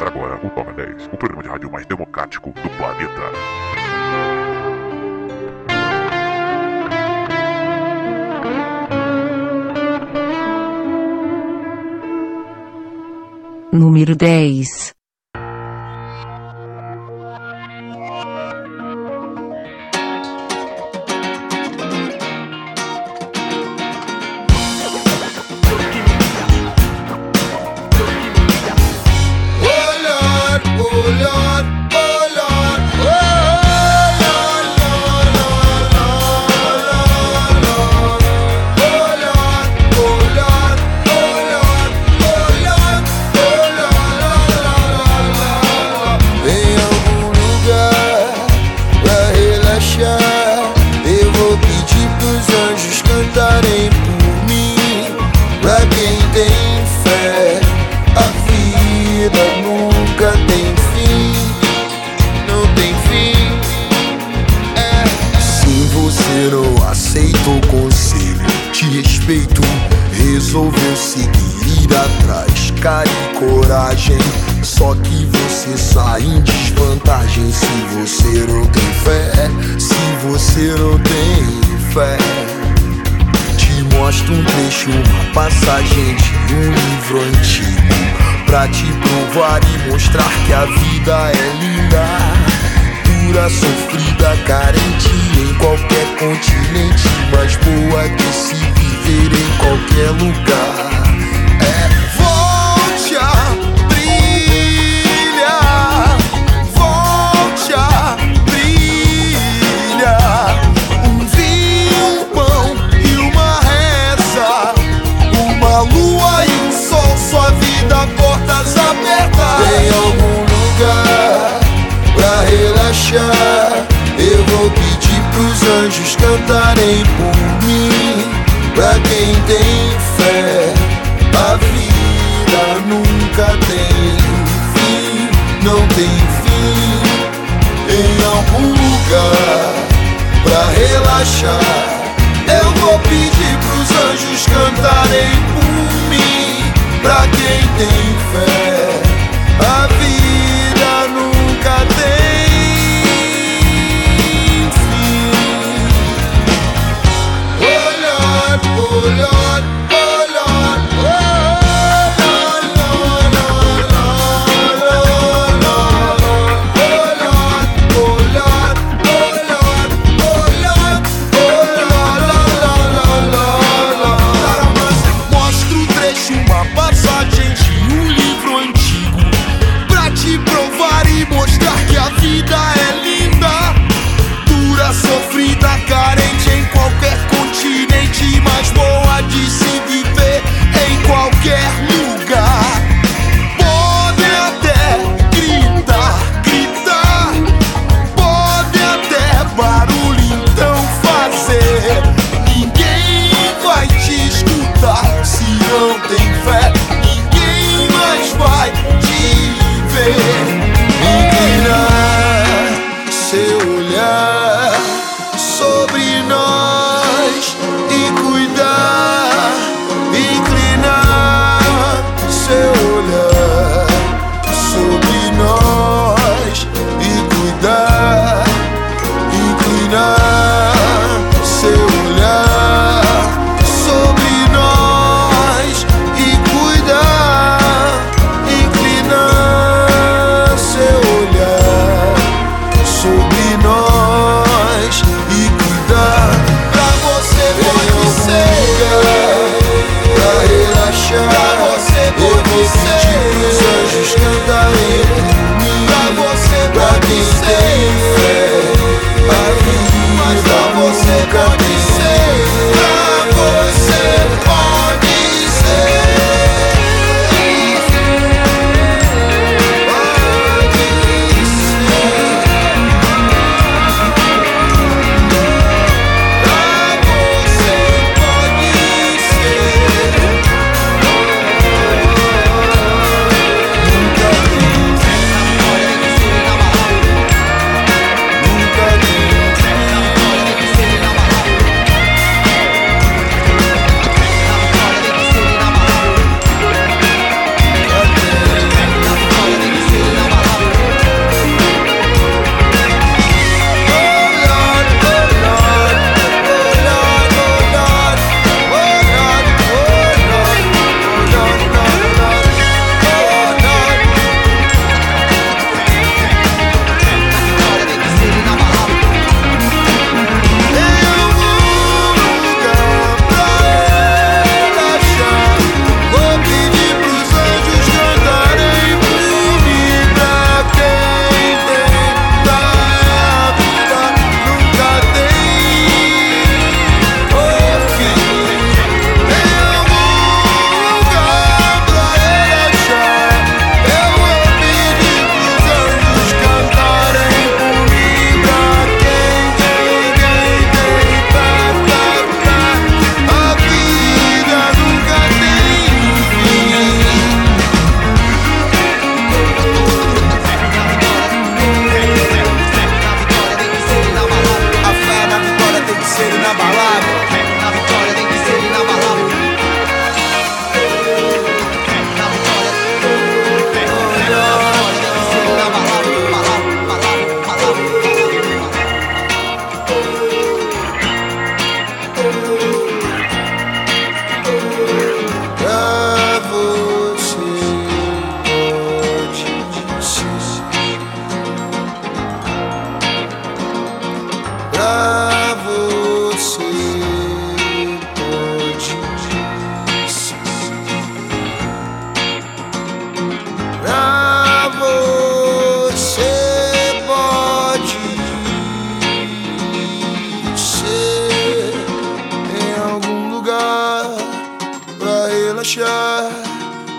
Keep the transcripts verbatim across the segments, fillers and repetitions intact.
agora o Toca dez, o programa de rádio mais democrático do planeta. Número dez. Resolveu seguir, ir atrás, cara e coragem. Só que você sai em desvantagem se você não tem fé. Se você não tem fé. Te mostro um trecho, uma passagem de um livro antigo, pra te provar e mostrar que a vida é linda, dura, sofrida, carente em qualquer continente, mas boa de se viver em qualquer lugar. É, volte a brilhar, volte a brilhar. Um vinho, um pão e uma reza, uma lua e um sol, sua vida, portas abertas. Tem algum lugar pra relaxar? Eu vou pedir pros anjos cantarem por mim. Pra quem tem fé, a vida nunca tem fim, não tem fim. Em algum lugar pra relaxar, eu vou pedir pros anjos cantarem por mim. Pra quem tem fé, a vida nunca tem. Oh Lord, oh Lord, oh Lord, Lord, Lord, Lord, Lord, Lord, oh Lord, oh Lord, oh Lord, oh Lord. Mostra o trecho, uma passagem de um livro antigo, pra te provar e mostrar que a vida é linda, dura, sofrida, carente em qualquer continente, mas boa de se viver em qualquer lugar. Podem até gritar, gritar, podem até barulho então fazer, ninguém vai te escutar se não tem fé, ninguém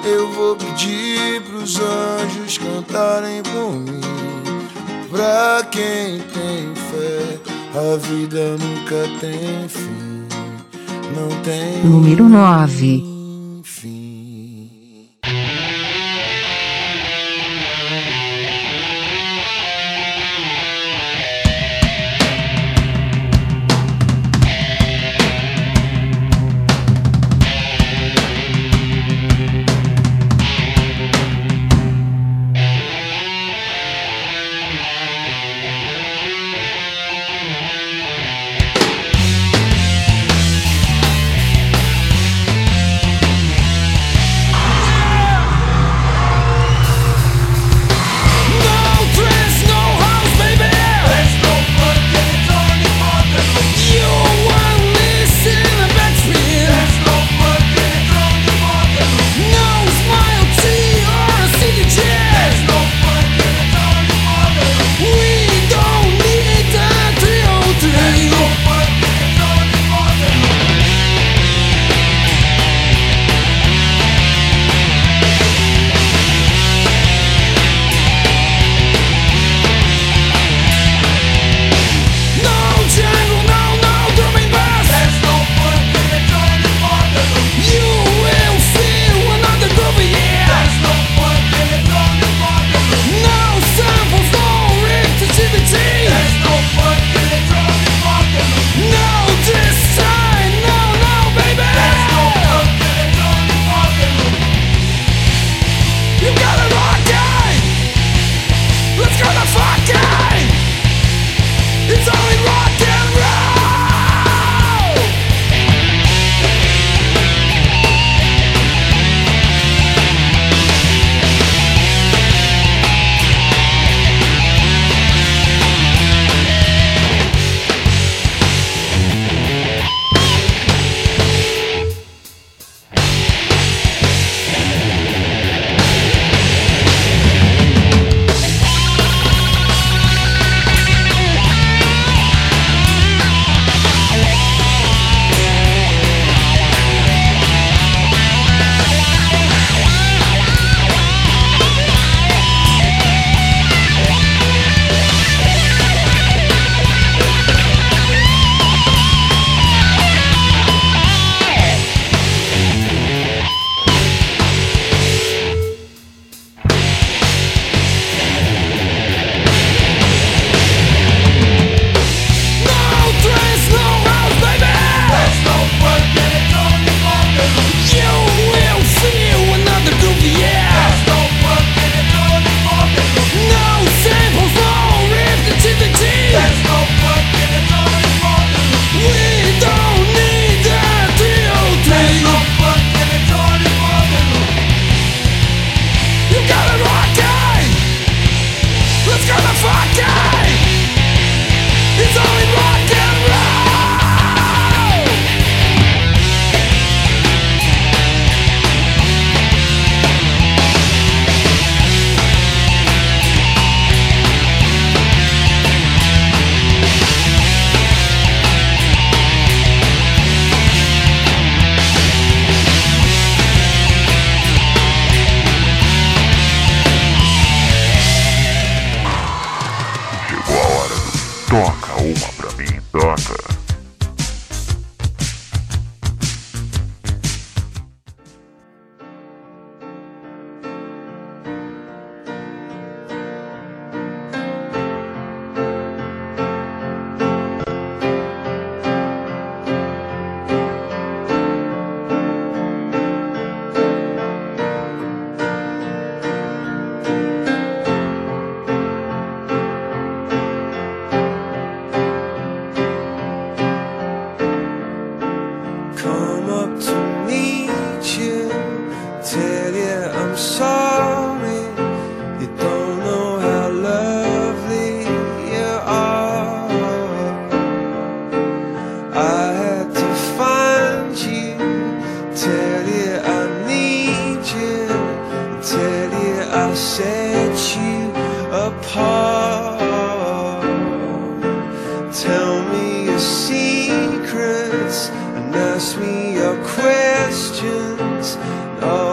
eu vou pedir pros anjos cantarem por mim. Pra quem tem fé, a vida nunca tem fim. Não tem Número nove. fim.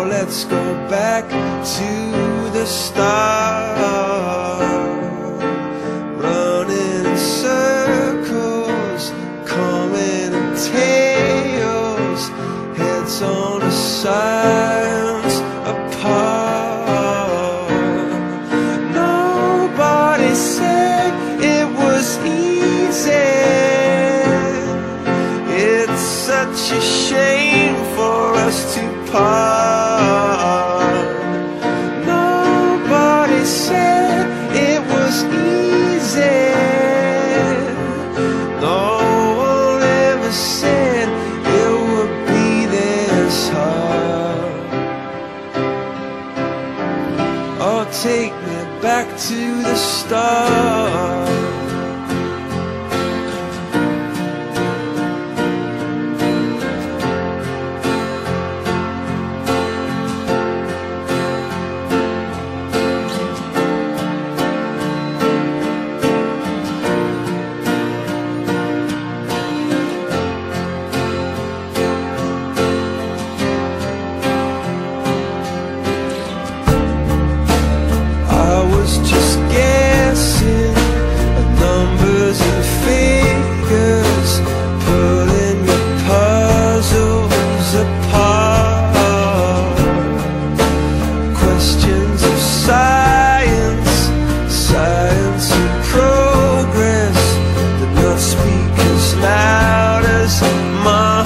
let's go back to the start. Running in circles, coming in tails, heads on the sides apart. Nobody said it was easy. It's such a shame for us to part. Nobody said it was easy. No one ever said it would be this hard. Oh, take me back to the start. Just guessing at numbers and figures, pulling your puzzles apart. Questions of science, science and progress, did not speak as loud as my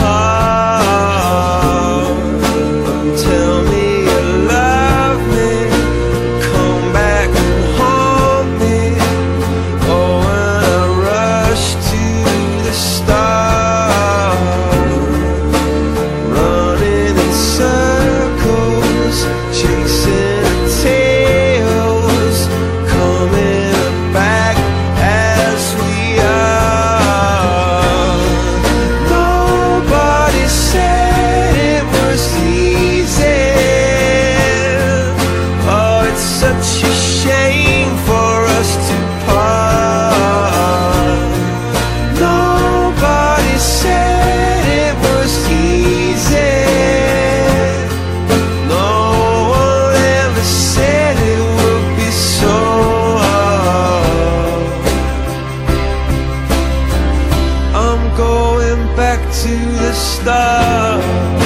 heart. Tell me you love me, come back and haunt me. Oh, when I rush to the start, running in circles, chasing tails, coming back as we are. Nobody said it was easy. Oh, it's such a shame for us to part. Nobody said it was easy. No one ever said it would be so hard. I'm going back to the start.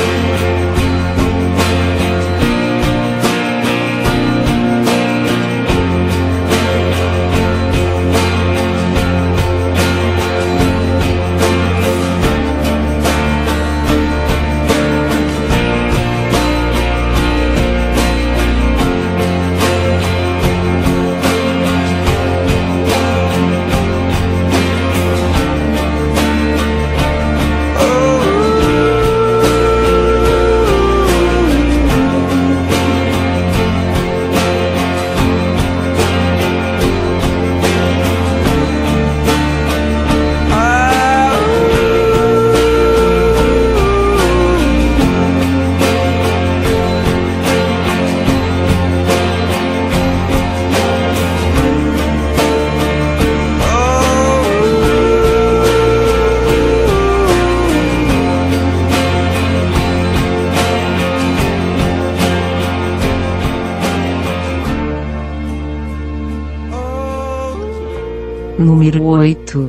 Número oito.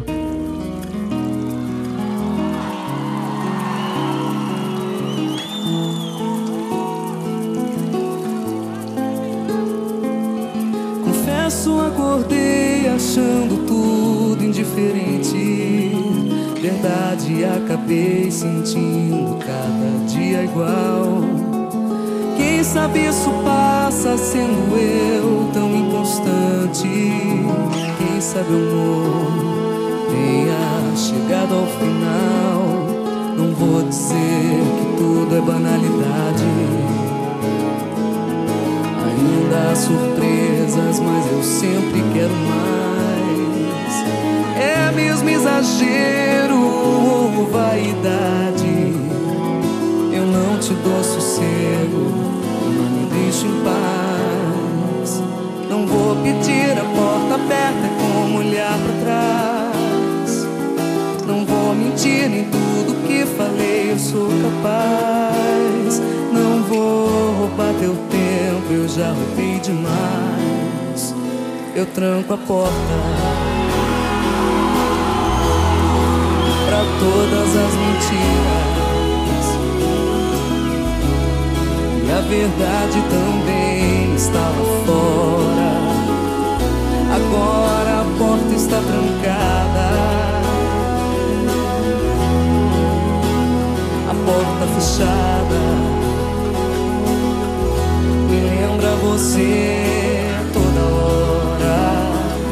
Confesso, acordei achando tudo indiferente. Verdade, acabei sentindo cada dia igual. Quem sabe isso passa sendo eu tão inconstante. Quem sabe o amor tenha chegado ao final. Não vou dizer que tudo é banalidade. Ainda há surpresas, mas eu sempre quero mais. É mesmo exagero ou vaidade? Eu não te dou sossego, não me deixe em paz. Não vou pedir a porta aberta como olhar pra trás. Não vou mentir em tudo que falei, eu sou capaz. Não vou roubar teu tempo, eu já roubei demais. Eu tranco a porta pra todas as mentiras, e a verdade também está lá fora. Agora a porta está trancada, a porta fechada me lembra você toda hora.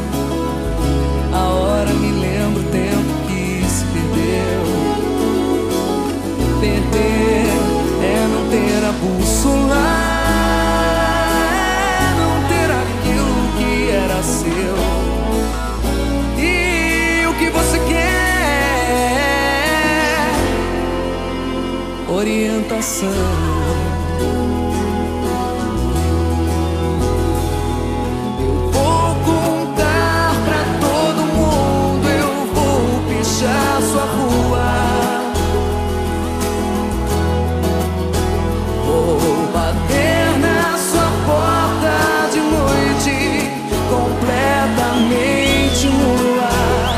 A hora me lembra o tempo que se perdeu. Perder é não ter a bússola, é não ter aquilo que era seu. E o que você quer? Orientação. Eu vou contar pra todo mundo, eu vou pichar sua rua, vou bater na sua porta de noite, completamente nua.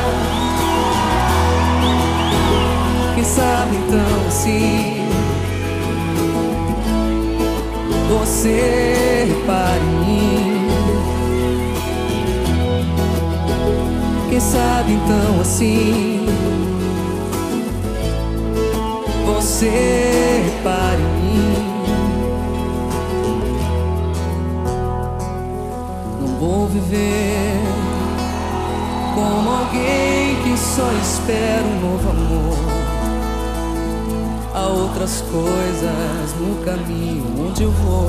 Quem sabe então sim você repare em mim. Quem sabe então assim você repare em mim. Não vou viver como alguém que só espera um novo amor. Há outras coisas no caminho onde eu vou.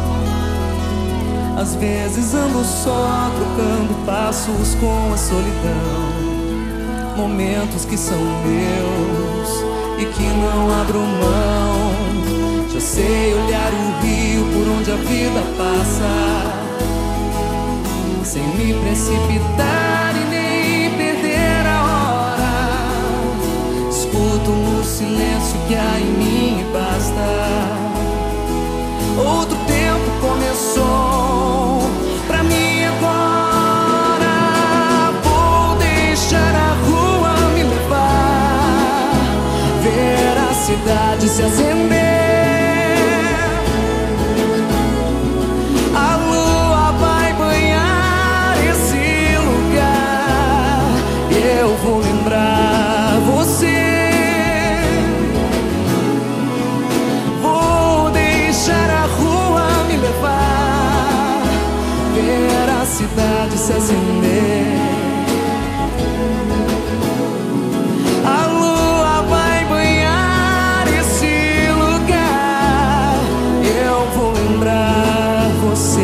Às vezes ando só, trocando passos com a solidão. Momentos que são meus e que não abro mão. Já sei olhar o rio por onde a vida passa, sem me precipitar e nem perder a hora. Escuto no silêncio que há em mim e basta. Outro tempo começou pra mim agora. Vou deixar a rua me levar, ver a cidade se acender. A lua vai banhar esse lugar e eu vou lembrar você. Ver a cidade se acender. A lua vai banhar esse lugar. Eu vou lembrar você.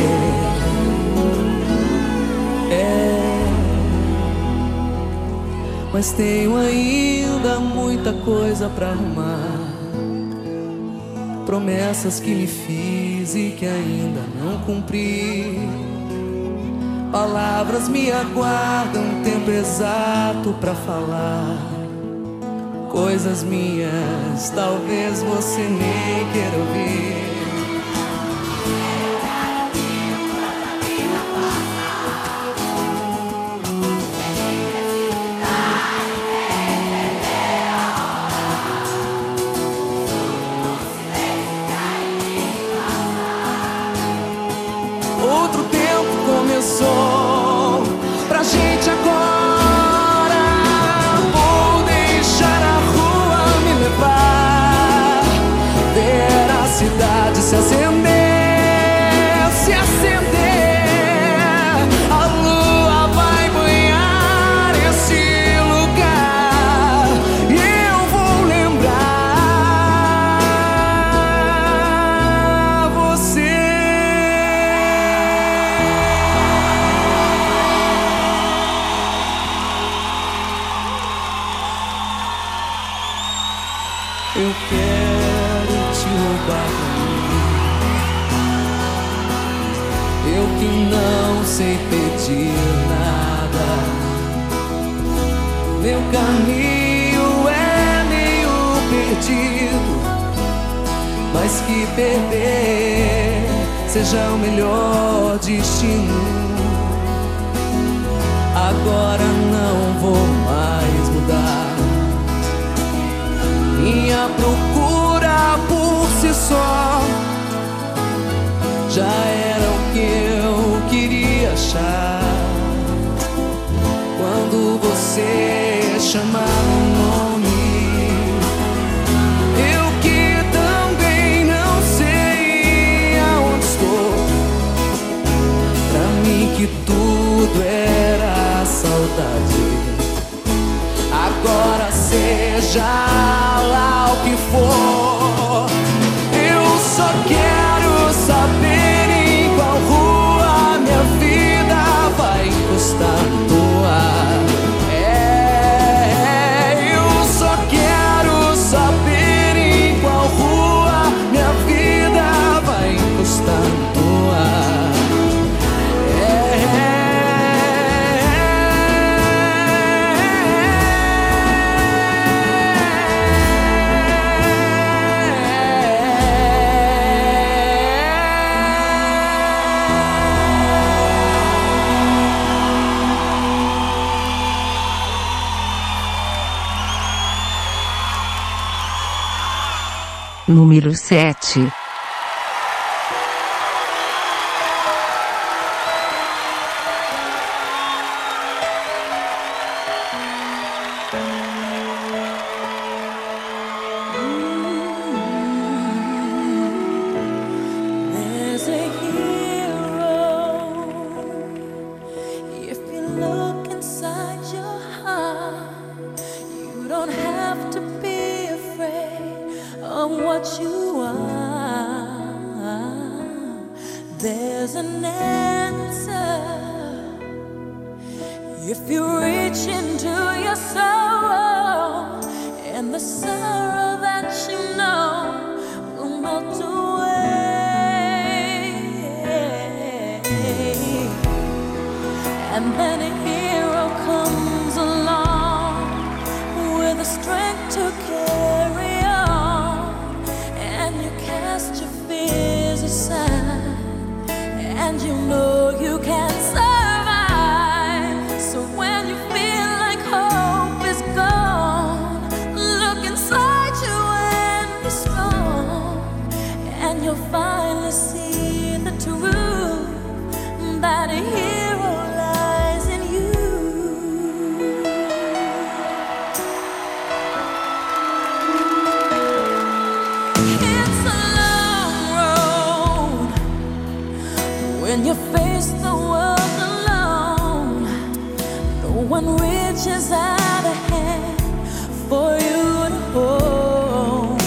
É, mas tenho ainda muita coisa pra arrumar. Promessas que me fiz e que ainda não cumpri. Palavras me aguardam, tempo exato pra falar. Coisas minhas, talvez você nem queira ouvir. Outro tempo começou pra gente agora. Vou deixar a rua me levar, ver a cidade se acender, se acender. A lua vai banhar esse lugar e eu vou lembrar você. Eu quero te roubar pra mim, eu que não sei pedir nada. Meu caminho é meio perdido, mas que perder seja o melhor destino. Agora não vou mais mudar. Minha procura por si só já era o que eu queria achar. Quando você chamar o nome, eu que também não sei aonde estou. Pra mim que tudo era saudade. Agora seja lá o que for, eu só quero saber em qual rua minha vida vai encostar no ar. É, eu só quero saber em qual rua minha vida vai encostar no ar. Número sete. There's a hero. If you look inside your heart, you don't have to be afraid of what you are. There's an answer if you reach into your soul, and the sorrow that you know will melt away. And then a hero comes along with the strength to carry on, and you cast your fears aside, and you know you can survive. So when you feel like hope is gone, look inside you and be strong, and you'll finally see the truth that a hero lies in you. It's a long road when you face the world alone. No one reaches out a hand for you to hold.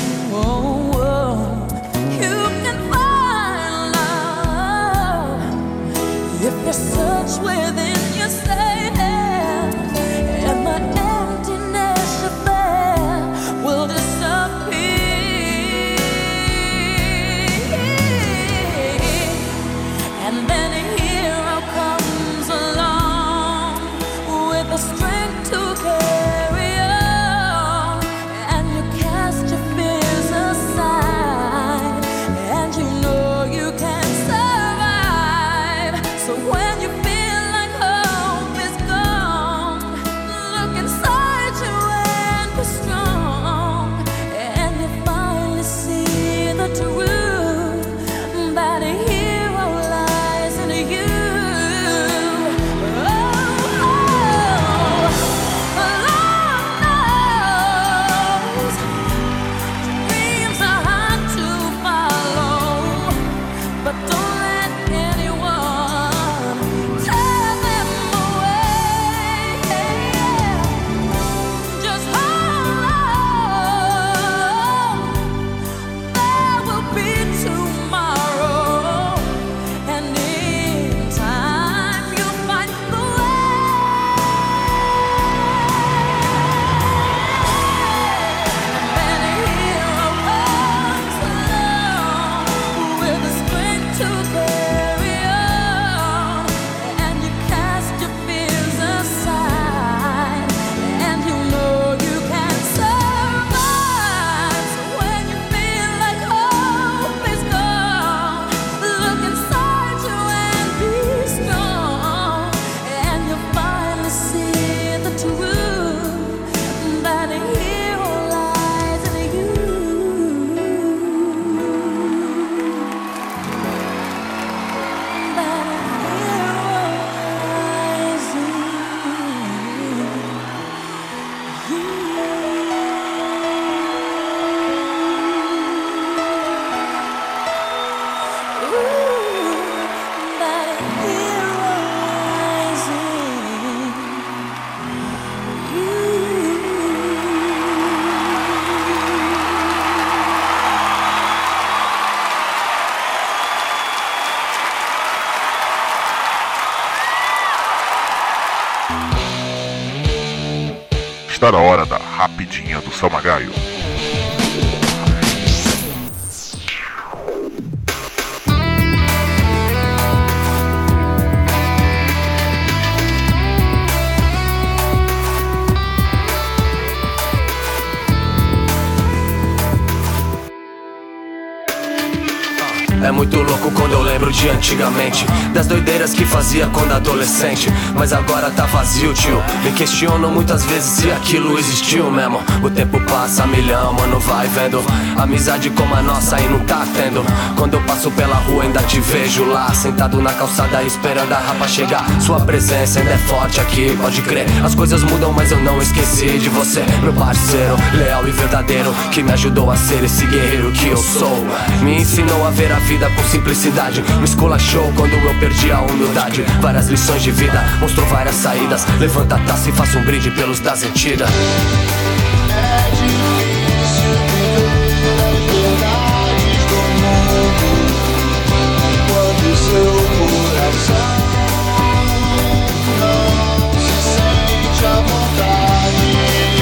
You can find love if you search within yourself, and the emptiness you bear will disappear. And then a hero comes along with the strength to carry on, Está na hora da rapidinha do Samagaio. É muito louco quando eu lembro de antigamente, das doideiras que fazia quando adolescente. Mas agora tá vazio, tio. Me questiono muitas vezes se aquilo existiu mesmo. O tempo passa a milhão, mano, vai vendo. Amizade como a nossa aí não tá tendo. Quando eu passo pela rua ainda te vejo lá, sentado na calçada esperando a rapa chegar. Sua presença ainda é forte aqui, pode crer. As coisas mudam, mas eu não esqueci de você, meu parceiro, leal e verdadeiro, que me ajudou a ser esse guerreiro que eu sou. Me ensinou a ver a vida com simplicidade, me esculachou quando eu perdi a humildade. Várias lições de vida, mostrou várias saídas. Levanta a taça e faça um brinde pelos das antigas. É difícil viver as verdades do mundo quando seu coração não se sente à vontade.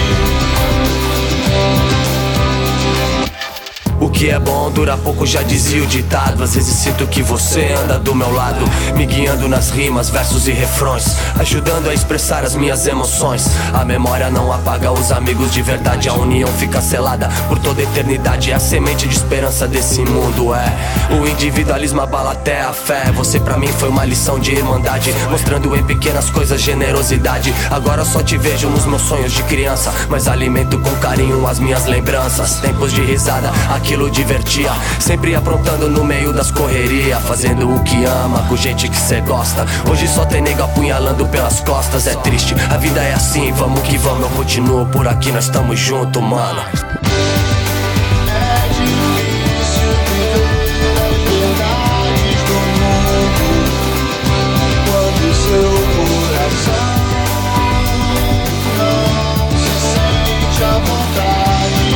O que é bom dura pouco, já dizia o ditado. Às vezes sinto que você anda do meu lado, me guiando nas rimas, versos e refrões, ajudando a expressar as minhas emoções. A memória não apaga os amigos de verdade, a união fica selada por toda a eternidade. É a semente de esperança desse mundo, é. O individualismo abala até a fé. Você pra mim foi uma lição de irmandade, mostrando em pequenas coisas generosidade. Agora só te vejo nos meus sonhos de criança, mas alimento com carinho as minhas lembranças. Tempos de risada, aquilo divertia, sempre aprontando no meio das correrias, fazendo o que ama, com gente que cê gosta. Hoje só tem nego apunhalando pelas costas, é triste, a vida é assim, vamos que vamos. Eu continuo por aqui, nós estamos juntos, mano. É difícil viver as verdades do mundo quando seu coração não se sente à vontade.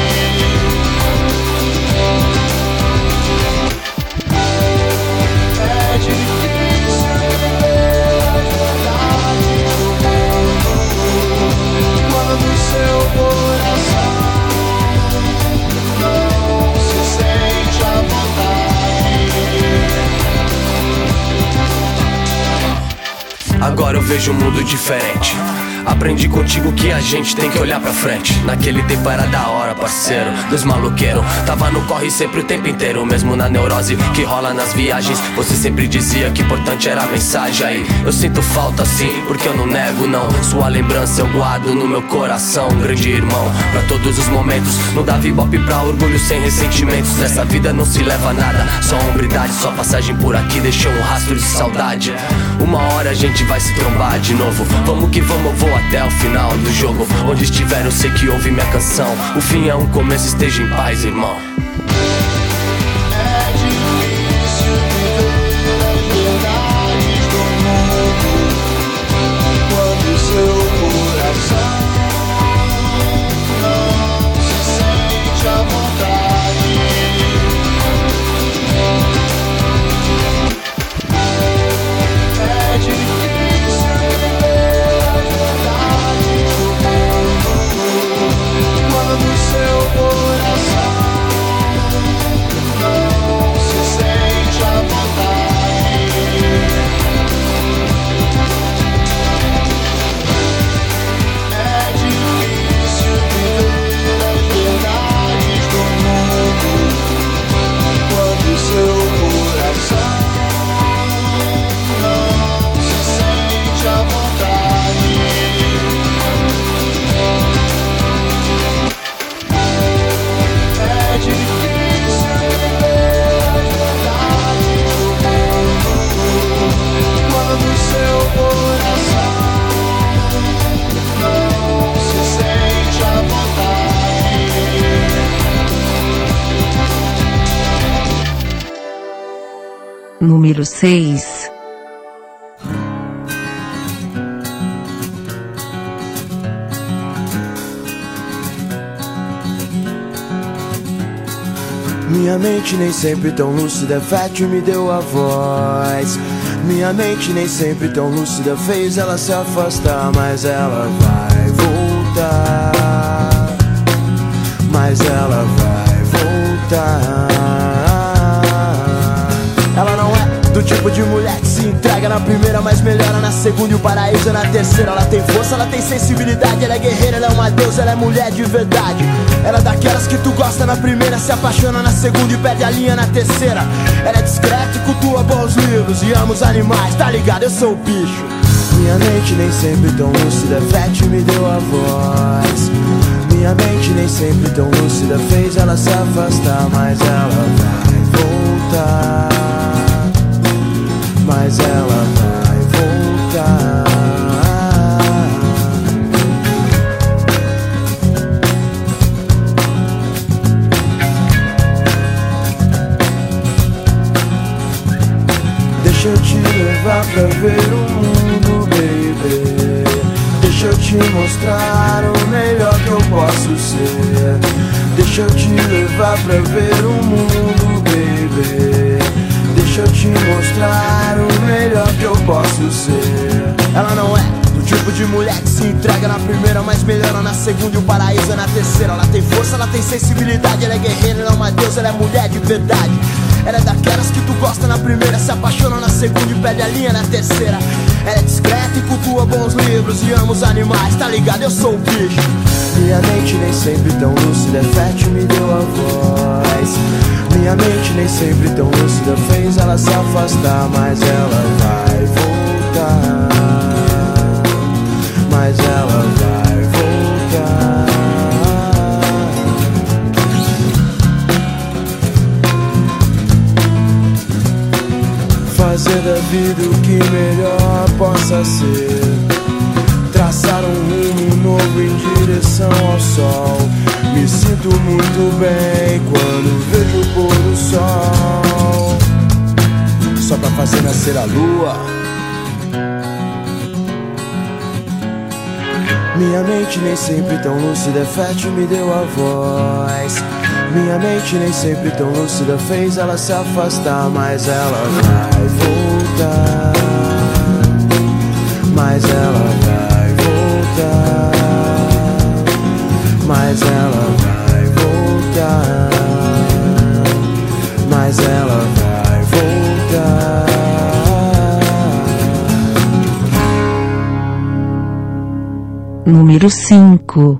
É difícil viver as verdades do mundo quando seu coração não se sente à vontade. Agora eu vejo um mundo diferente. Aprendi contigo que a gente tem que olhar pra frente. Naquele tempo era da hora, parceiro, dos maloqueiros. Tava no corre sempre o tempo inteiro, mesmo na neurose que rola nas viagens. Você sempre dizia que importante era a mensagem. Aí eu sinto falta sim, porque eu não nego não. Sua lembrança eu guardo no meu coração, grande irmão, pra todos os momentos. Não dava ibope pra orgulho sem ressentimentos. Nessa vida não se leva nada, só hombridade. Sua passagem por aqui deixou um rastro de saudade. Uma hora a gente vai se trombar de novo. Vamos que vamos, eu vou até o final do jogo. Onde estiver eu sei que ouve minha canção. O fim é um começo, esteja em paz, irmão. É difícil viver as verdades do mundo quando seu coração não se sente à vontade. É difícil viver as verdades do mundo quando seu coração não se sente à vontade. É difícil viver as verdades do mundo quando seu coração não se sente à vontade. É difícil viver as verdades do mundo quando seu coração não se sente à vontade. Número seis. Minha mente nem sempre tão lúcida, fértil me deu a voz. Minha mente nem sempre tão lúcida fez ela se afastar, mas ela vai voltar. voltar, mas ela vai voltar. Ela não é do tipo de mulher que se entrega na primeira, mas melhora na segunda e o paraíso é na terceira. Ela tem força, ela tem sensibilidade, ela é guerreira, ela é uma deusa, ela é mulher de verdade. Ela é daquelas que tu gosta na primeira, se apaixona na segunda e perde a linha na terceira. Ela é discreta e cultua bons livros e ama os animais, tá ligado? Eu sou o bicho. Minha mente nem sempre tão lúcida, Fete me deu a voz. Minha mente nem sempre tão lúcida, fez ela se afastar, mas ela vai voltar, mas ela vai voltar. Deixa eu te levar pra ver o mundo, baby. Deixa eu te mostrar o melhor que eu posso ser. Deixa eu te levar pra ver o mundo, baby. Deixa eu te mostrar o melhor que eu posso ser. Ela não é do tipo de mulher que se entrega na primeira, mas melhora na segunda e o paraíso é na terceira. Ela tem força, ela tem sensibilidade, ela é guerreira, ela é uma deusa, ela é mulher de verdade. Ela é daquelas que tu gosta na primeira, se apaixona na segunda e perde a linha na terceira. Ela é discreta e cultua bons livros e ama os animais, tá ligado? Eu sou o bicho. Minha mente nem sempre tão lúcida, Fete me deu a voz. Minha mente nem sempre tão lúcida, fez ela se afastar, mas ela vai voltar, mas ela vai voltar. Fazer da vida o que melhor possa ser, traçar um rumo novo em direção ao sol. Me sinto muito bem quando vejo o pôr do sol, só pra fazer nascer a lua. Minha mente nem sempre tão lúcida, Fete me deu a voz. Minha mente nem sempre tão lúcida, fez ela se afastar, mas ela vai voltar, mas ela vai voltar, mas ela vai voltar, mas ela vai voltar. Número cinco.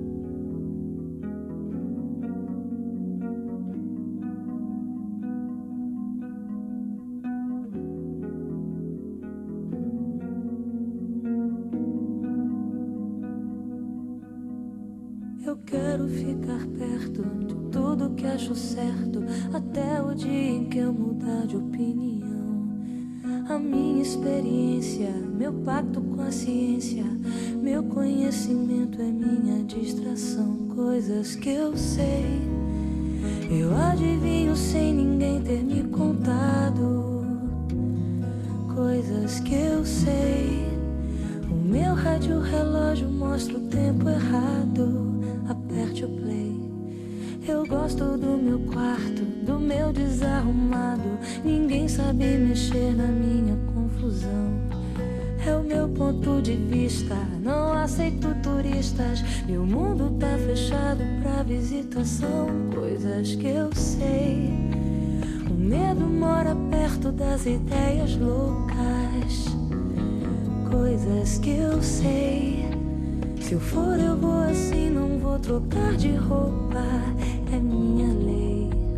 Eu quero ficar perto de tudo que acho certo, até o dia em que eu mudar de opinião. A minha experiência, meu pacto com a ciência, meu conhecimento é minha distração. Coisas que eu sei, eu adivinho sem ninguém ter me contado. Coisas que eu sei, o meu rádio relógio mostra o tempo errado. Aperte o play. Eu gosto do meu quarto, do meu desarrumado. Ninguém sabe mexer na minha confusão. É o meu ponto de vista, não aceito turistas. Meu mundo tá fechado pra visitação. Coisas que eu sei, o medo mora perto das ideias loucas. Coisas que eu sei, se eu for eu vou assim, não vou trocar de roupa, é minha lei.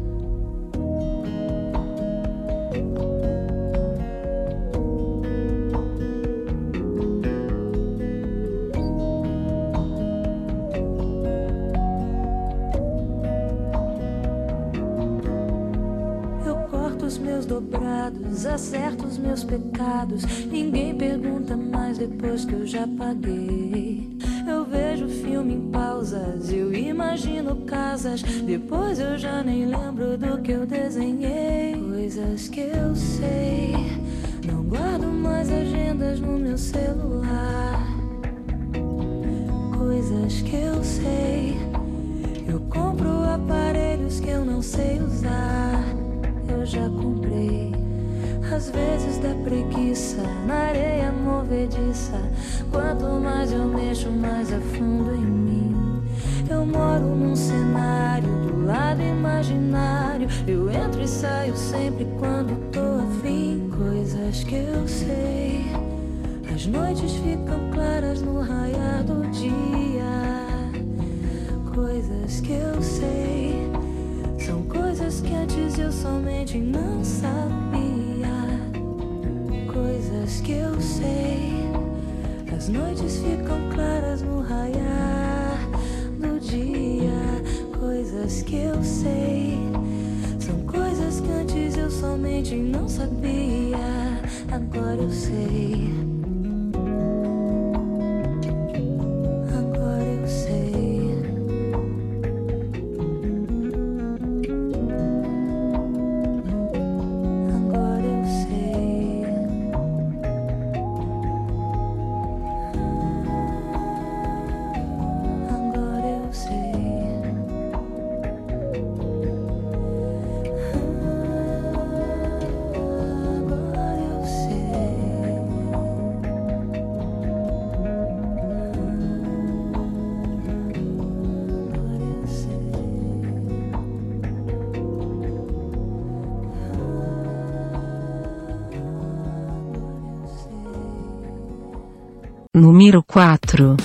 Eu corto os meus dobrados, acerto os meus pecados. Ninguém pergunta mais depois que eu já paguei. Eu vejo filme em pausas, eu imagino casas. Depois eu já nem lembro do que eu desenhei. Coisas que eu sei, não guardo mais agendas no meu celular. Coisas que eu sei, eu compro aparelhos que eu não sei usar. Eu já comprei Às vezes dá preguiça na areia movediça. Quanto mais eu mexo, mais afundo em mim. Eu moro num cenário do lado imaginário. Eu entro e saio sempre quando tô afim. Coisas que eu sei. As noites ficam claras no raiar do dia. Coisas que eu sei. São coisas que antes eu somente não sabia. Coisas que eu sei. As noites ficam claras no raiar do dia. Coisas que eu sei. São coisas que antes eu somente não sabia. Agora eu sei. Agora eu sei. Agora eu sei. Agora eu sei. Agora eu sei. Agora eu sei. Número quatro.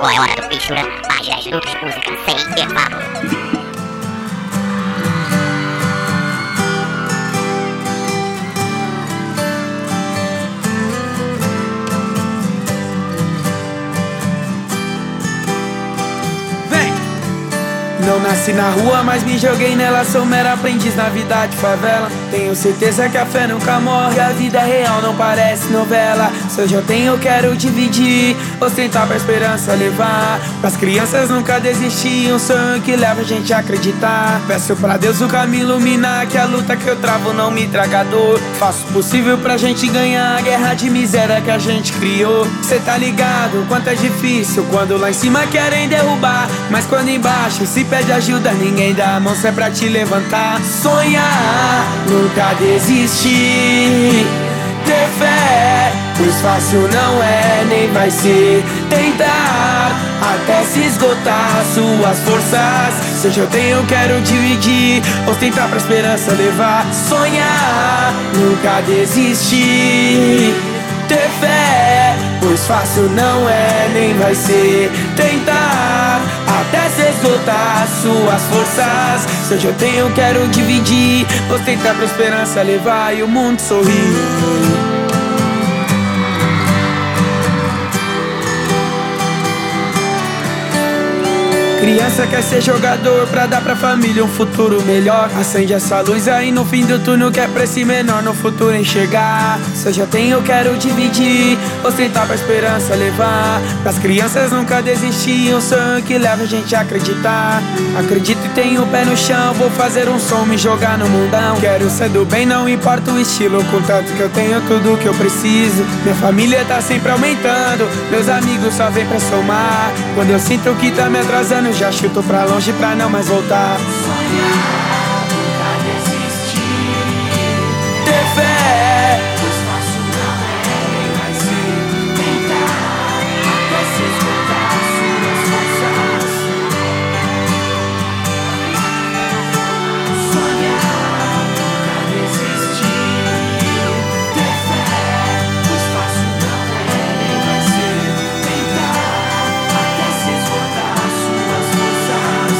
chegou a hora do Fissura, Pajés Loops, música sem intervalo. Não nasci na rua, mas me joguei nela. Sou mero aprendiz na vida de favela. Tenho certeza que a fé nunca morre. A vida real não parece novela. Se hoje eu tenho, eu quero dividir. Ostentar pra esperança levar. Pras crianças nunca desistir. Um sonho que leva a gente a acreditar. Peço pra Deus nunca me iluminar. Que a luta que eu travo não me traga dor. Faço o possível pra gente ganhar a guerra de miséria que a gente criou. Cê tá ligado quanto é difícil quando lá em cima querem derrubar, mas quando embaixo se pede ajuda, ninguém dá a mão se é pra te levantar. Sonhar, nunca desistir, ter fé, pois fácil não é, nem vai ser. Tentar, até se esgotar suas forças. Se hoje eu tenho, eu quero dividir. Ostentar pra esperança levar. Sonhar, nunca desistir, ter fé, pois fácil não é, nem vai ser. Tentar, até se esgotar suas forças. Se hoje eu tenho, eu quero dividir. Ostentar pra esperança levar e o mundo sorrir. Criança quer ser jogador pra dar pra família um futuro melhor. Acende essa luz aí no fim do túnel que é pra esse menor no futuro enxergar. Se eu já tenho, eu quero dividir. Ostentar pra esperança levar. Pras crianças nunca desistir. Um sonho que leva a gente a acreditar. Acredito e tenho o pé no chão. Vou fazer um som, me jogar no mundão. Quero ser do bem, não importa o estilo. Contanto que eu tenho tudo que eu preciso. Minha família tá sempre aumentando. Meus amigos só vêm pra somar. Quando eu sinto que tá me atrasando, já chuto pra longe pra não mais voltar. Sonhar, nunca desistir, ter fé, pois fácil não é, nem vai ser. Tentar, até se esgotar suas forças. Sonhar, nunca desistir, ter fé, pois fácil não é, nem vai ser. Tentar, até se esgotar suas forças.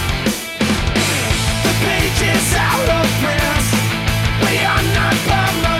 Out of press, we are not permanent.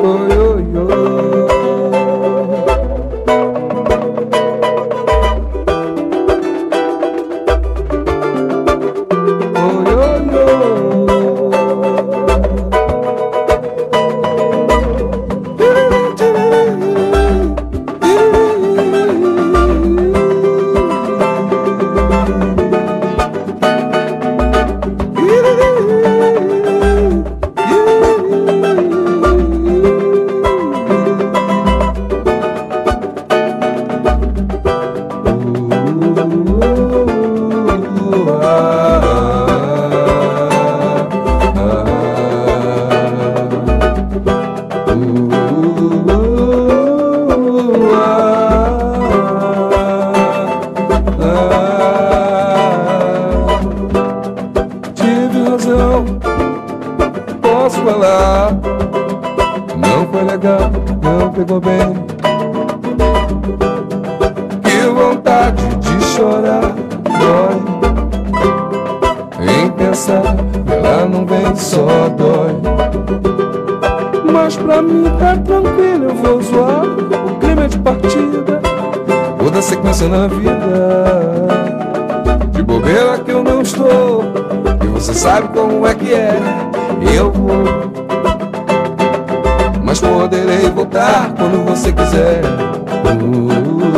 Na vida de bobeira que eu não estou, e você sabe como é que é. Eu vou, mas poderei voltar quando você quiser. uh,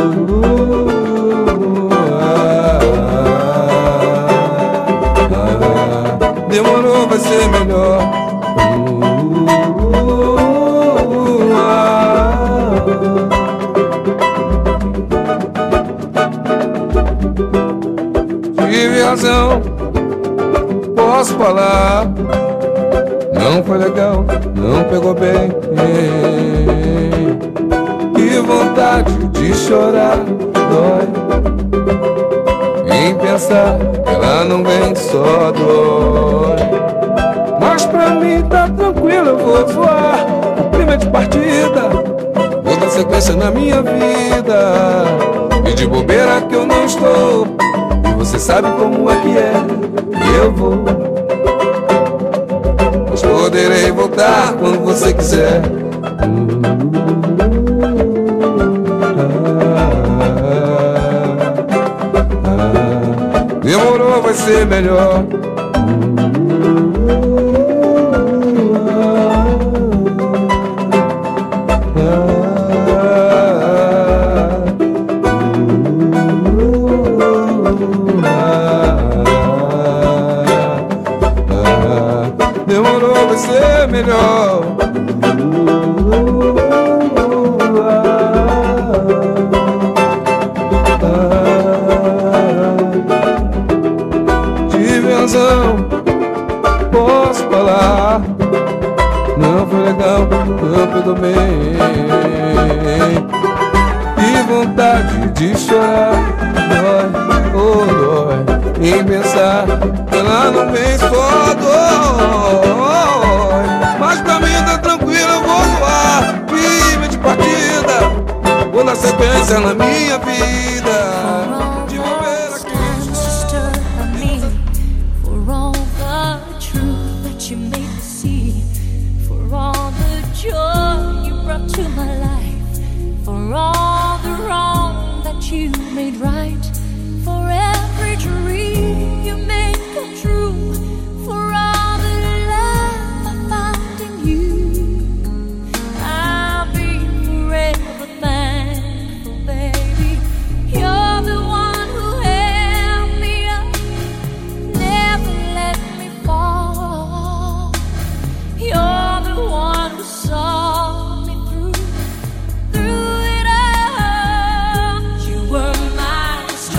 ah, ah, ah, Demorou, vai ser melhor. uh, ah, Tive razão, posso falar. Não foi legal, não pegou bem. Que vontade de chorar dói em pensar que ela não vem, só dói. Mas pra mim tá tranquilo, eu vou voar. O clima é de partida, vou dar sequência na minha vida. E de bobeira que eu não estou, você sabe como é que é. Eu vou, mas poderei voltar quando você quiser. Demorou, vai ser melhor. Demorou, vai ser melhor. Tive razão, posso falar. Não foi legal, não pegou bem. Que vontade de chorar dói, oh dói em pensar que ela não vem, só dói. Mas pra mim tá tranquilo, eu vou voar. Clima de partida, vou na sequência na minha vida. De bobeira aqui. For all the truth that you made me see, for all the joy you brought to my life, for all the wrong that you made right, for every dream you made come true, for all the love I found in you. I'll be forever thankful, baby. You're the one who held me up, never let me fall. You're the one who saw me through, through it all. You were my strength.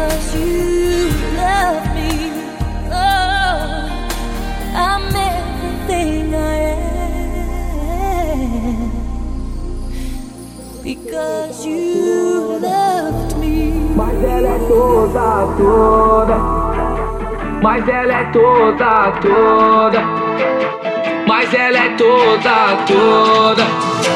because you love me. Oh, I'm everything I am because you loved me. Mas ela é toda, toda. Mas ela é toda, toda. Mas ela é toda, toda.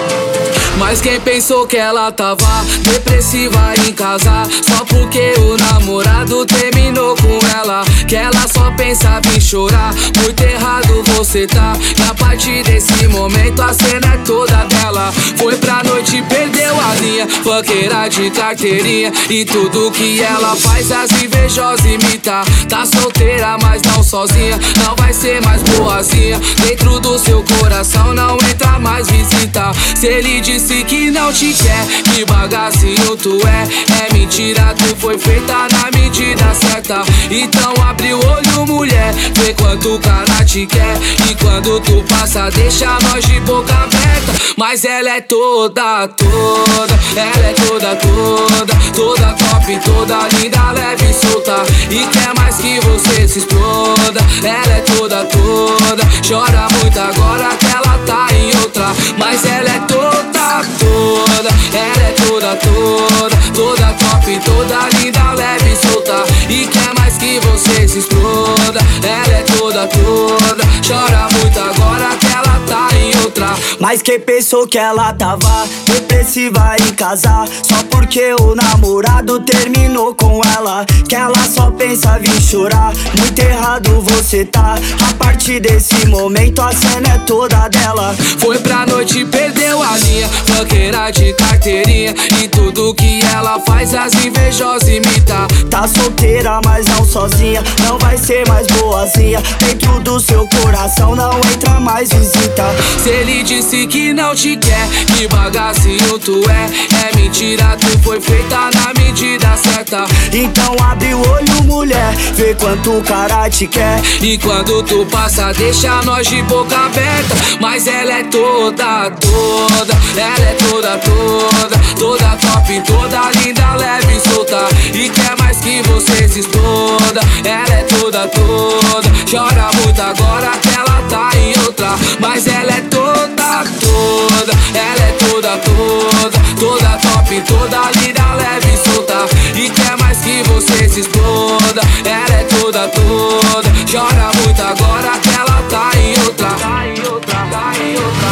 Mas quem pensou que ela tava depressiva em casa só porque o namorado terminou com ela? Que ela só pensava em chorar, muito errado você tá. E a partir desse momento a cena é toda dela. Foi pra noite e perdeu a linha, funkeira de carteirinha. E tudo que ela faz as invejosas imitar. Tá solteira mas não sozinha, não vai ser mais boazinha. Dentro do seu coração não entra mais visita. Se ele disse que não te quer, que bagacinho tu é. É mentira, tu foi feita na medida certa. Então abre o olho, mulher, vê quanto o cara te quer. E quando tu passa, deixa nós de boca aberta. Mas ela é toda, toda. Ela é toda, toda. Toda top, toda linda, leve e solta. E quer mais que você se exploda. Ela é toda, toda. Chora muito agora que ela tá em outra. Mas ela é toda, toda. Ela é toda, toda. Toda top, toda linda, leve e solta. E quer mais que você se exploda. Ela é toda, toda. Chora muito agora que ela tá em outra. Mas quem pensou que ela tava depressiva em casa só porque o namorado terminou com ela? Que ela só pensava em chorar, muito errado você tá. A partir desse momento a cena é toda dela. Foi pra noite e perdeu a linha, funkeira de carteirinha. E tudo que ela faz as invejosas imita. Tá solteira mas não sozinha, não vai ser mais boazinha. Dentro do seu coração não entra mais visita. Se ele disse que não te quer, que bagacinho tu é. É mentira, tu foi feita na medida certa. Então abre o olho, mulher, vê quanto o cara te quer. E quando tu passa, deixa nós de boca aberta. Mas ela é toda, toda. Ela é toda, toda. Toda top, toda linda, leve e solta. E quer mais que você se exploda. Ela é toda, toda. Chora muito agora que ela tá em outra. Mas ela é toda, toda. Ela é toda, toda. Toda top, toda linda, leve e solta. E quer mais que você se exploda. Ela é toda, toda. Chora muito agora que ela tá em outra. Tá em outra, tá em outra.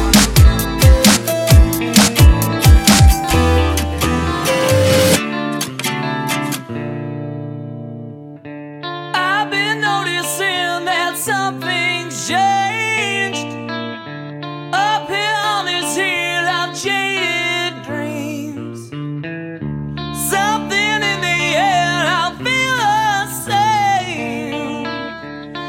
I've been noticing that something's changed. Up here on this hill I've jaded dreams. Something in the air I feel the same.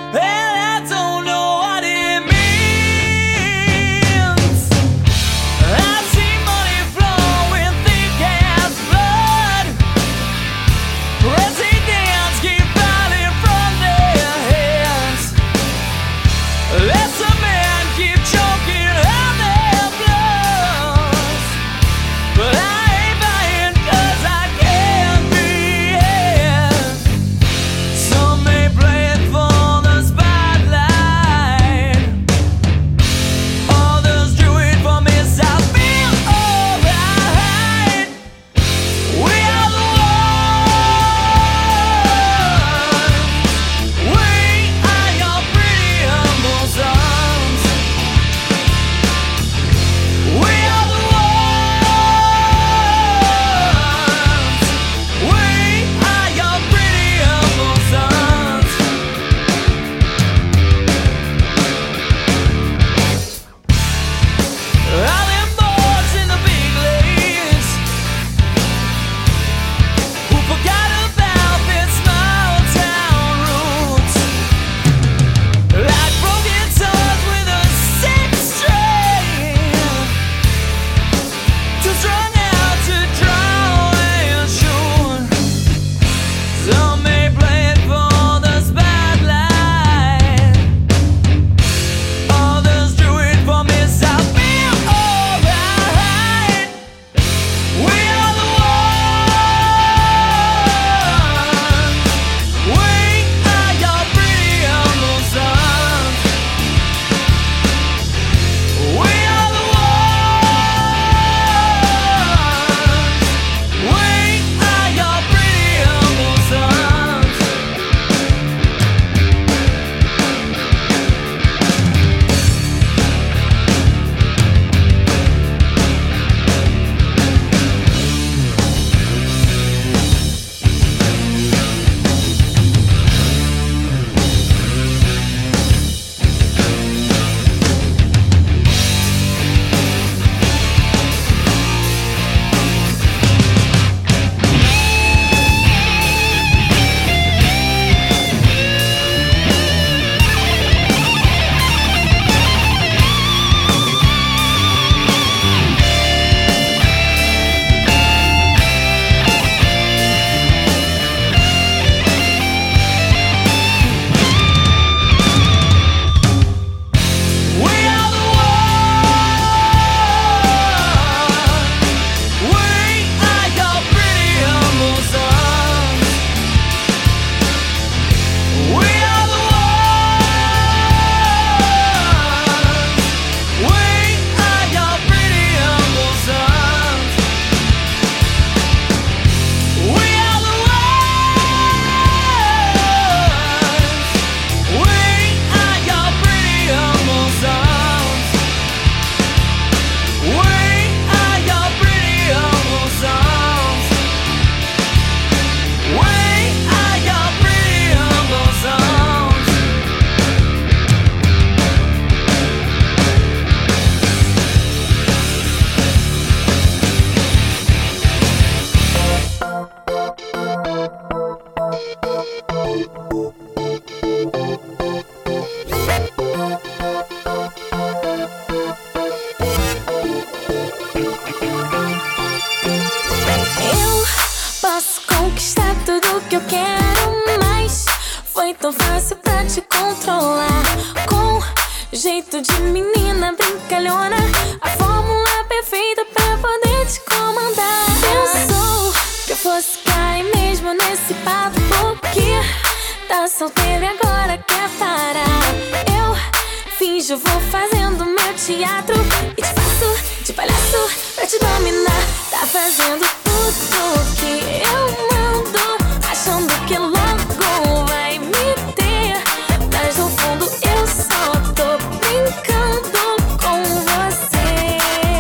Foi tão fácil pra te controlar, com jeito de menina brincalhona, a fórmula perfeita pra poder te comandar. Pensou que eu fosse cair mesmo nesse papo, porque tá solteiro e agora quer parar. Eu finjo, vou fazendo meu teatro e te faço de palhaço pra te dominar. Tá fazendo tudo que eu mando, achando que logo vai me ter, mas no fundo eu só tô brincando com você.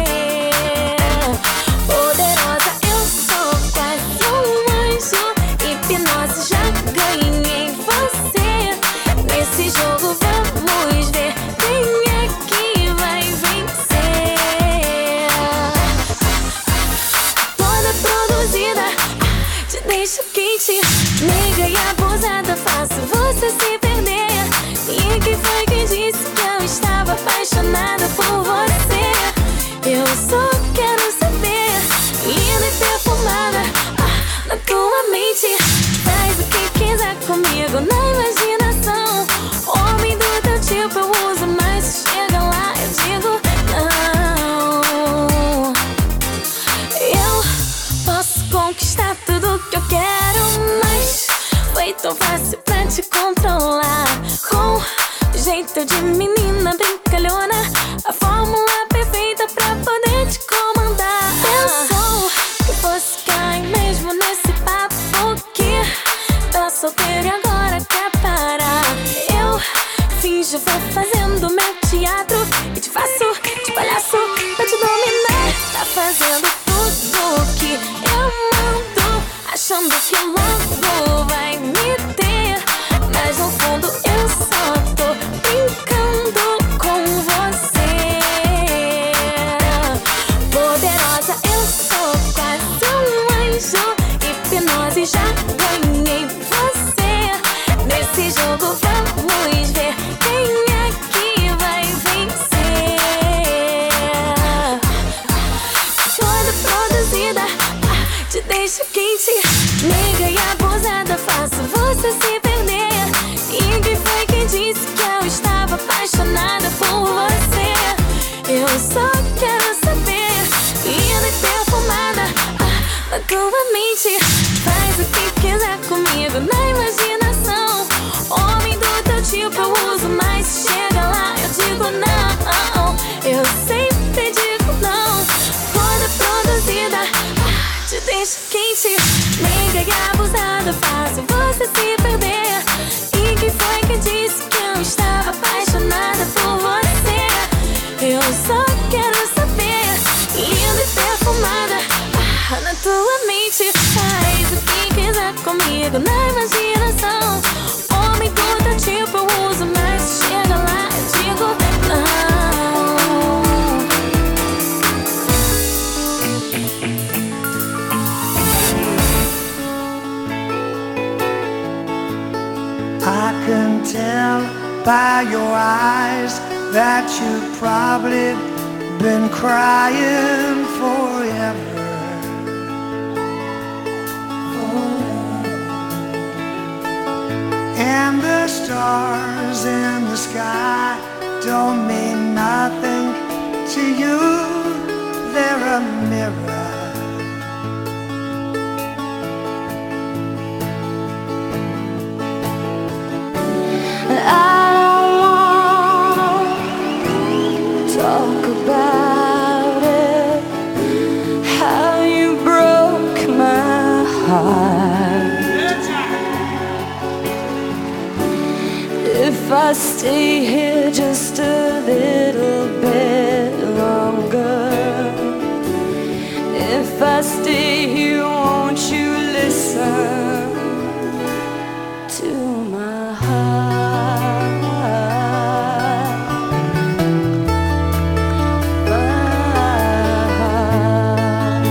Poderosa, eu sou quase um anjo, hipnose já ganhei você. Nesse jogo vamos ver quem é que vai vencer. Toda produzida, te deixo quente, nega e abusada, faço você se perder. E quem foi que disse que eu estava apaixonada por você? Eu só quero saber, linda e perfumada, ah, na tua mente. Faz o que quiser comigo na imaginação. Homem do teu tipo eu uso, mas se chega lá eu digo não. Eu posso conquistar tudo que eu quero, mas foi tão fácil pra te controlar, com jeito de menina brincalhona, a fórmula perfeita pra poder te comandar. Pensou que fosse cair mesmo nesse papo, porque tá solteiro e agora quer parar. Eu finjo, vou fazendo meu teatro e te faço de palhaço pra te dominar. Tá fazendo tudo que eu mando, achando que logo vai me ter, mas no fundo eu só tô brincando com você. Poderosa, eu sou quase um anjo, hipnose já ganhei você. Nesse jogo vamos ver quem é que vai vencer. Toda produzida, ah, te deixo quente, nega e abusada, faço você se perder. E quem foi que disse que eu estava apaixonada por você? Eu só quero saber, linda e perfumada, ah, na tua mente. Faz o que quiser comigo na imaginação. Homem do teu tipo eu uso, mas se chega lá eu digo não. Eu sempre digo não. Toda produzida, ah, te deixo quente, nega e abusada, faço você se perder. E quem foi que disse que eu estava apaixonada por você? Eu só quero saber, linda e perfumada, ah, na tua mente. Faz o que quiser comigo na imaginação. Homem do teu tipo eu uso, mas se chega lá eu digo não. I can tell by your eyes that you've probably been crying forever. And the stars in the sky don't mean nothing to you, they're a mirror. I don't wanna talk about it, how you broke my heart. If I stay here just a little bit longer, if I stay here, won't you listen to my heart? My heart.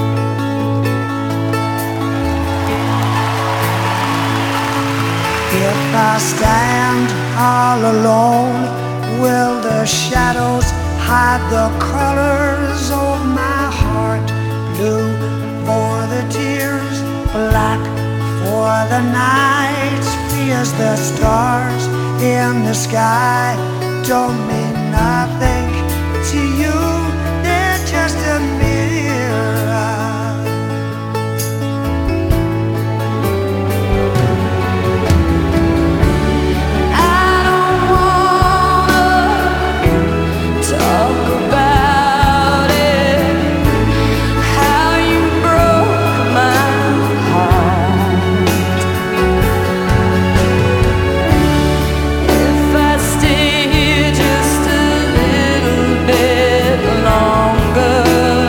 If I stand all alone, will the shadows hide the colors of my heart? Blue for the tears, black for the night's fear. as the stars in the sky don't mean nothing to you, they're just a mirror. I don't wanna talk about it, how you broke my heart. If I stay here just a little bit longer,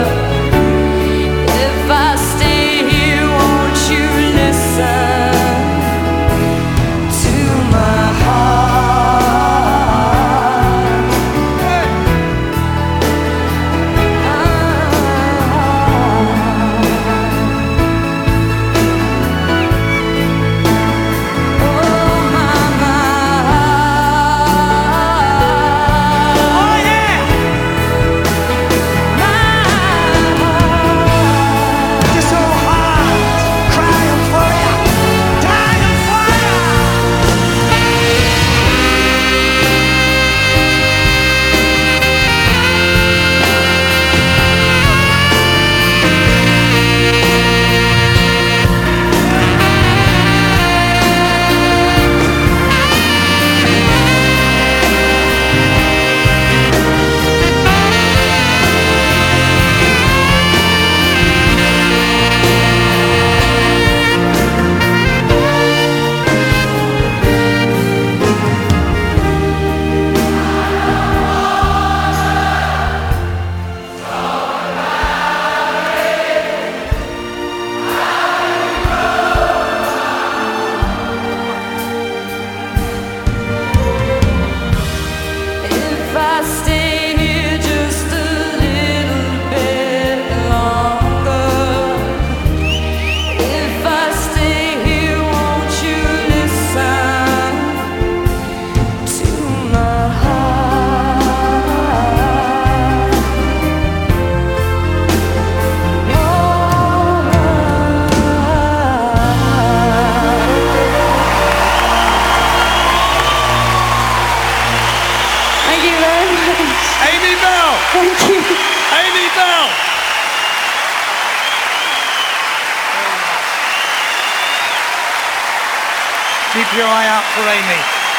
if I stay here, won't you listen to my heart? Oh, my, my heart. Oh, yeah. This old heart crying for you, dying for you. If I stay here just a little bit longer, if I stay here, won't you listen to my heart? Thank you very much. Amy Bell! Thank you. Amy Bell! Keep your eye out for Amy.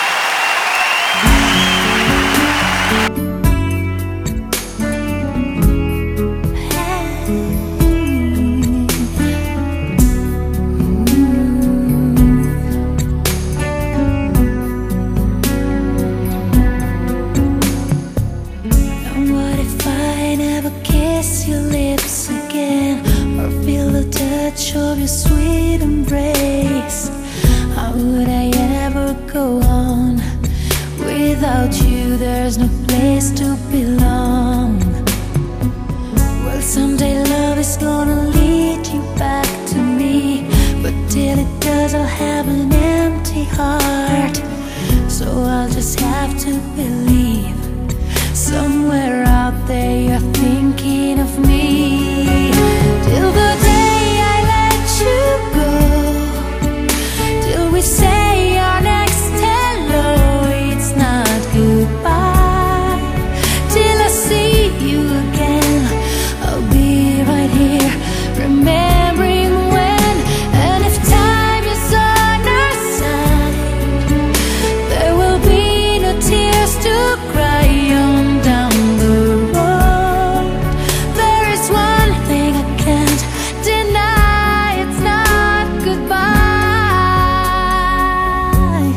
And what if I never kiss your lips again, or feel the touch of your sweet embrace? How would I ever go on? Without you, there's no place to belong. Well, someday love is gonna lead you back to me, but till it does, I'll have an empty heart. So I'll just have to believe somewhere out there you're thinking of me. Till the day I let you go, till we say our next hello, it's not goodbye. Till I see you again, I'll be right here, remembering when. And if time is on our side, there will be no tears to cry on down the road. There is one thing I can't deny, it's not goodbye.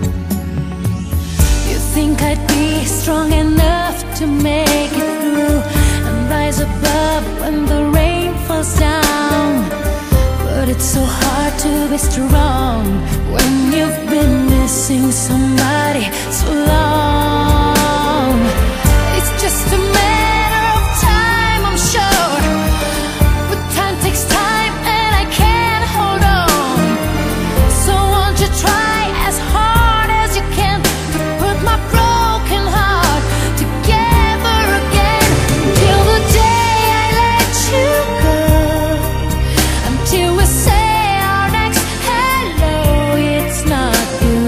You think I'd be strong enough to make it through and rise above when the rain falls down, but it's so hard to be strong when you've been missing somebody so long. It's just a matter of time, I'm sure, but time takes time and I can't hold on. So won't you try as hard as you can to put my broken heart together again? Till the day I let you go, until we say our next hello, it's not good.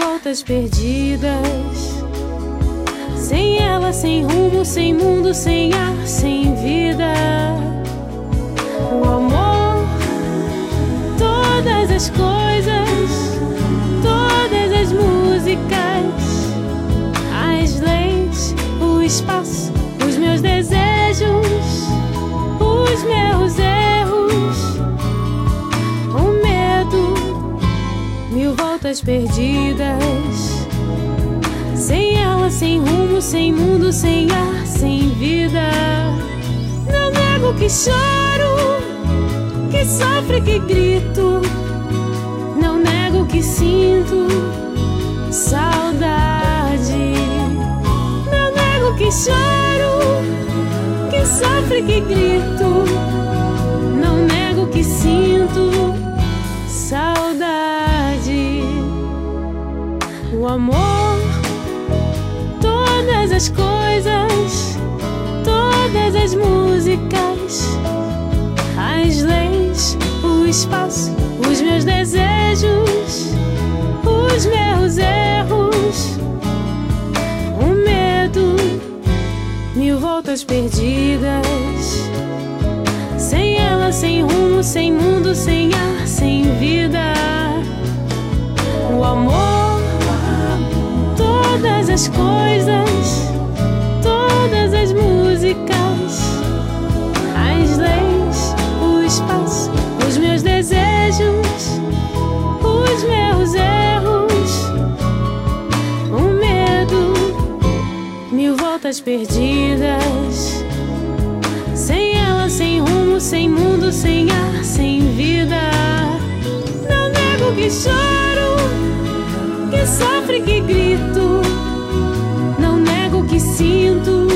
voltas perdidas. Sem ela, sem rumo, sem mundo, sem ar, sem vida. O amor, todas as coisas, todas as músicas, as leis, o espaço, os meus desejos, os meus erros, o medo, mil voltas perdidas. Sem ela, sem rumo, sem mundo, sem ar, sem vida. Não nego que choro, que sofro, que grito. Não nego que sinto saudade. Não nego que choro, que sofro, que grito. Não nego que sinto saudade. O amor, todas as coisas, todas as músicas, as leis, o espaço, os meus desejos, os meus erros, o medo, mil voltas perdidas. Sem ela, sem rumo, sem mundo, sem ar, sem vida. O amor, todas as coisas, todas as músicas, as leis, o espaço, os meus desejos, os meus erros, o medo, mil voltas perdidas. Sem ela, sem rumo, sem mundo, sem ar, sem vida. Não nego que choro, que sofro, que grito. Não nego que sinto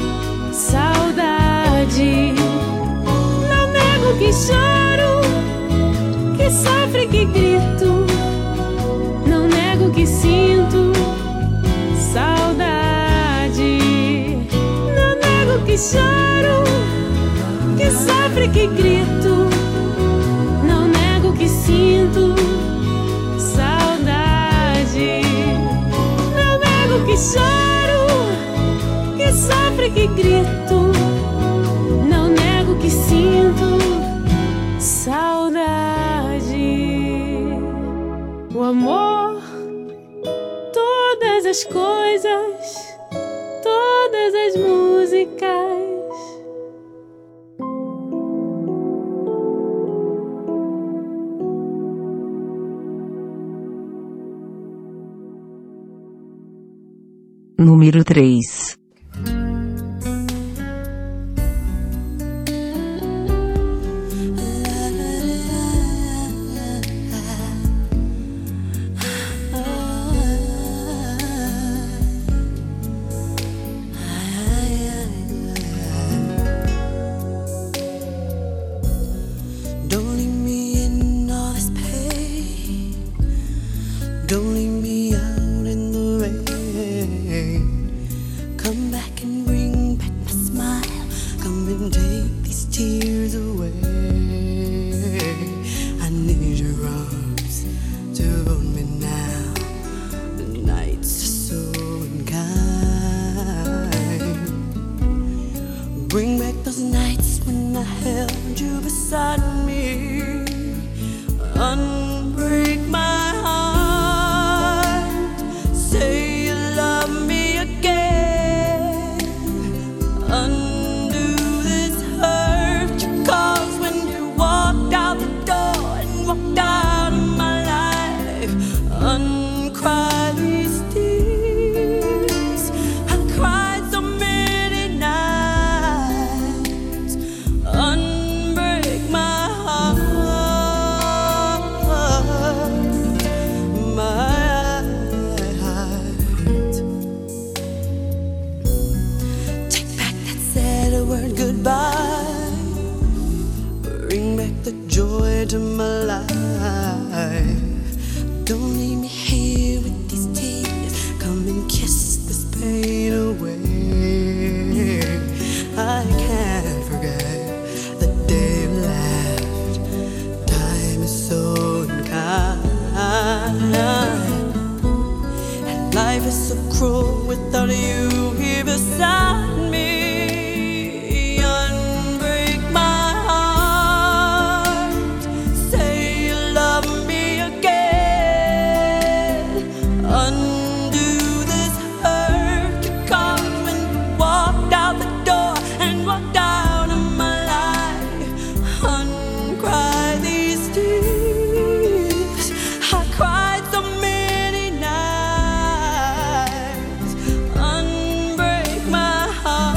saudade. Não nego que choro, que sofro, que grito. Não nego que sinto saudade. Não nego que choro, que sofro, que grito. Não nego que sinto saudade. Não nego que choro, que sofro, que grito. Não nego que sinto saudade. O amor, todas as coisas, todas as músicas. Número três. Don't leave me in all this pain. Don't leave me out in the rain. Come back and bring back my smile. Come and take these tears away. I need your arms to hold me now. The nights are so unkind. Bring back those nights when I held you beside me. Unbreak my heart. Say you love me again. Undo this hurt you caused when you walked out the door and walked out of my life. Uncry these tears. I cried so many nights. Unbreak my heart. My heart. Take back that sad word goodbye. Bring back the joy to my life. Don't leave me here with these tears. Come and kiss this pain away. I can't forget the day you left. Time is so unkind. Life is so cruel without you here beside me. Unbreak my heart, say you love me again. Undo this hurt you caused when you walked out the door and walked out of my life. Uncry these tears I cried so many nights. Unbreak my heart.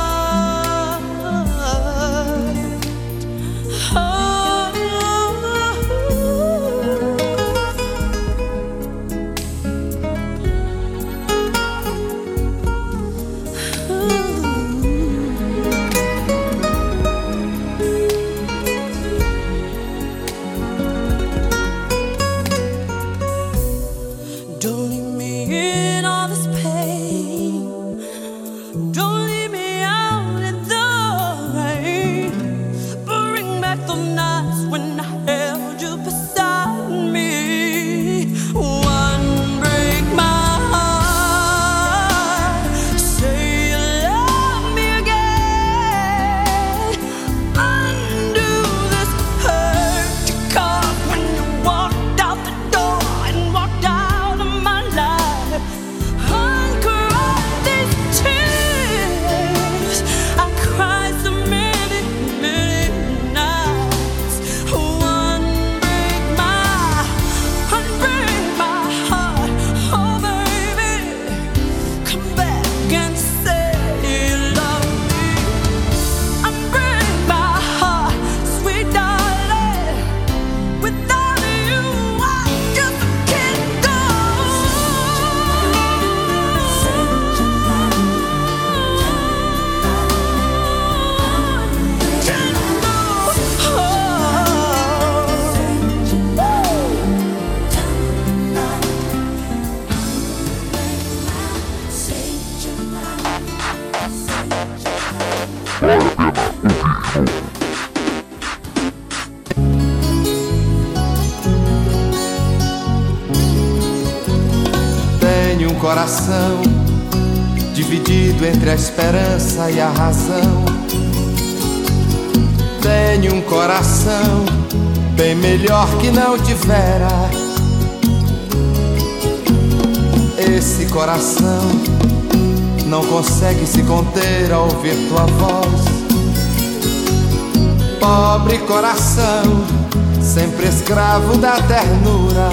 Don't leave me in all this pain. Don't leave me out in the rain. Bring back the nights when I held you beside me. One break my heart. Say you love me again. Undo this hurt you caused when you walked out the door and walked out of my life. Uncry these tears I cried so many, many nights. One break my, one break my heart. Oh baby, come back and say you love me. Unbreak my heart, sweet darling. Without you, I just can't go. Tenho um coração dividido entre a esperança e a razão. Tenho um coração bem melhor que não tivera. Esse coração não consegue se conter ao ouvir tua voz. Pobre coração, sempre escravo da ternura.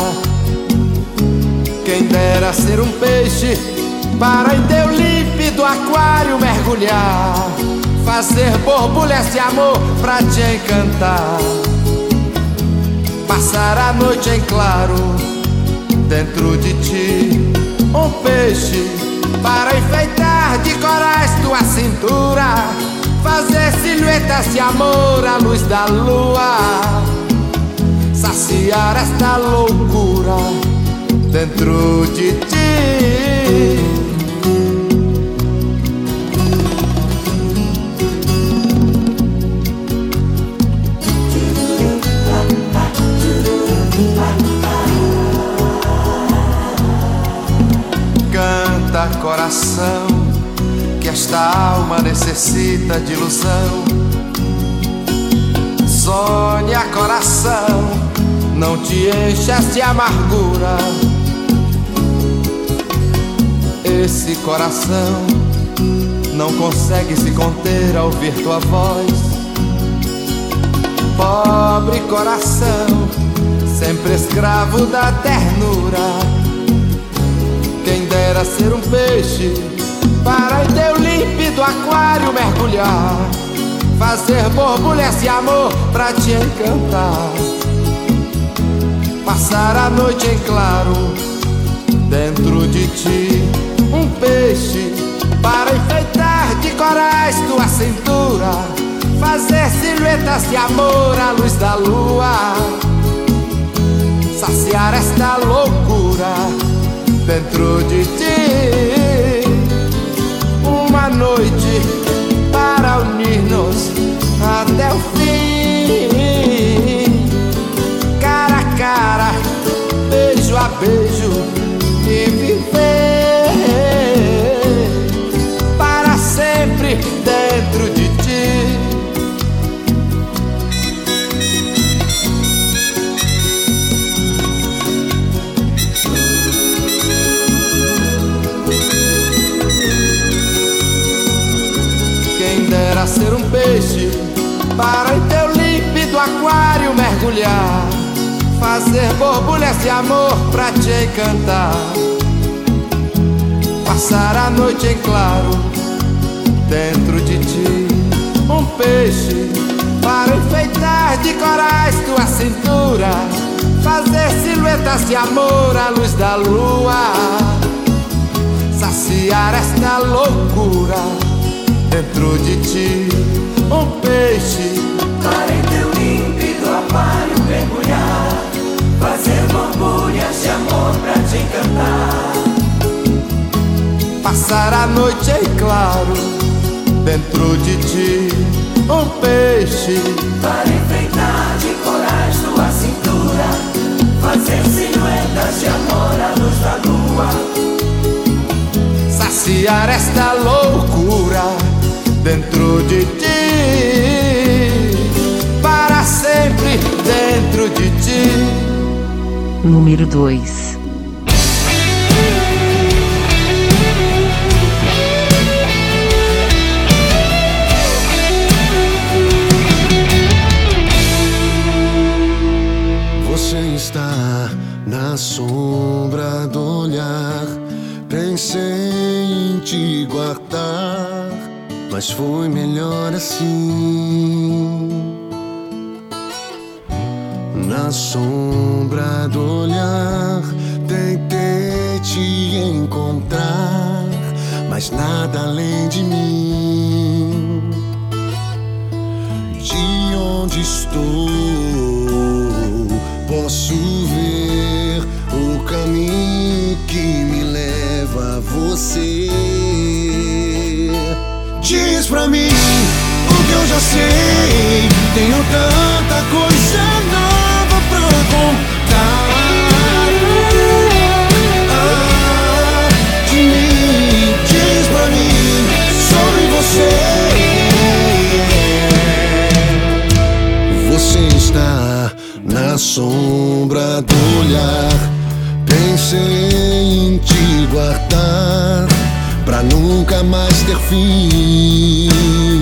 Quem dera ser um peixe para em teu límpido aquário mergulhar, fazer borbulhas de amor pra te encantar, passar a noite em claro dentro de ti. Um peixe para enfeitar de corais tua cintura, fazer silhuetas de amor à luz da lua, saciar esta loucura dentro de ti. Canta, coração, que esta alma necessita de ilusão. Sonha, coração, não te enchas de amargura. Esse coração não consegue se conter ao ouvir tua voz. Pobre coração, sempre escravo da ternura. Quem dera ser um peixe para em teu límpido aquário mergulhar, fazer borbulhas de amor pra te encantar, passar a noite em claro dentro de ti. Um peixe para enfeitar de corais tua cintura, fazer silhuetas de amor à luz da lua, saciar esta loucura dentro de ti. Uma noite para unir-nos até o fim, cara a cara, beijo a beijo e viver peixe para em teu límpido aquário mergulhar, fazer borbulhas de amor pra te encantar, passar a noite em claro dentro de ti. Um peixe para enfeitar de corais tua cintura, fazer silhuetas de amor à luz da lua, saciar esta loucura dentro de ti. Um peixe para em teu límpido aquário mergulhar, fazer borbulhas de amor pra te encantar, passar a noite em claro dentro de ti. Um peixe para enfeitar de corais tua cintura, fazer silhuetas de amor à luz da lua, saciar esta loucura dentro de ti, para sempre dentro de ti. Número dois. Você está na sombra do olhar. Pensei em te guardar, mas foi melhor assim. Na sombra do olhar, tentei te encontrar, mas nada além de mim. De onde estou, posso ver o caminho que me leva a você. Diz pra mim o que eu já sei, tenho tanta coisa nova pra contar. Ah, de mim, diz pra mim sobre você. Você está na sombra do olhar. Pensei em te guardar pra nunca mais ter fim.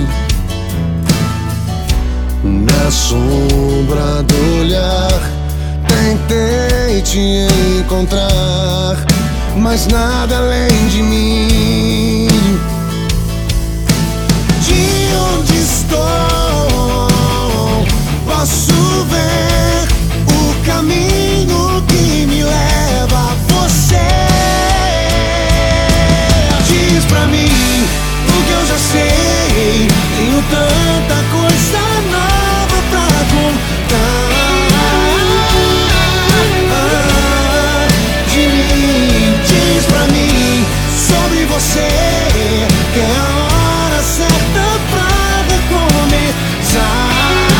Na sombra do olhar, tentei te encontrar, mas nada além de mim. De onde estou, posso ver o caminho que me leva a você. Diz pra mim o que eu já sei, tenho tanta coisa nova pra contar. De mim, diz pra mim sobre você, que é a hora certa pra recomeçar.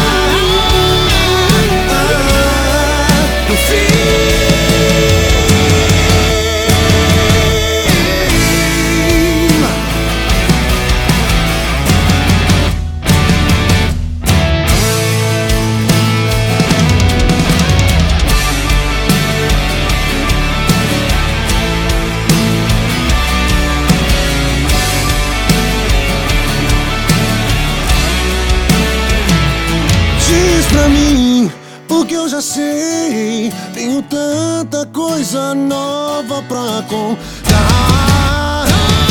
Pra mim, o que eu já sei, tenho tanta coisa nova pra contar.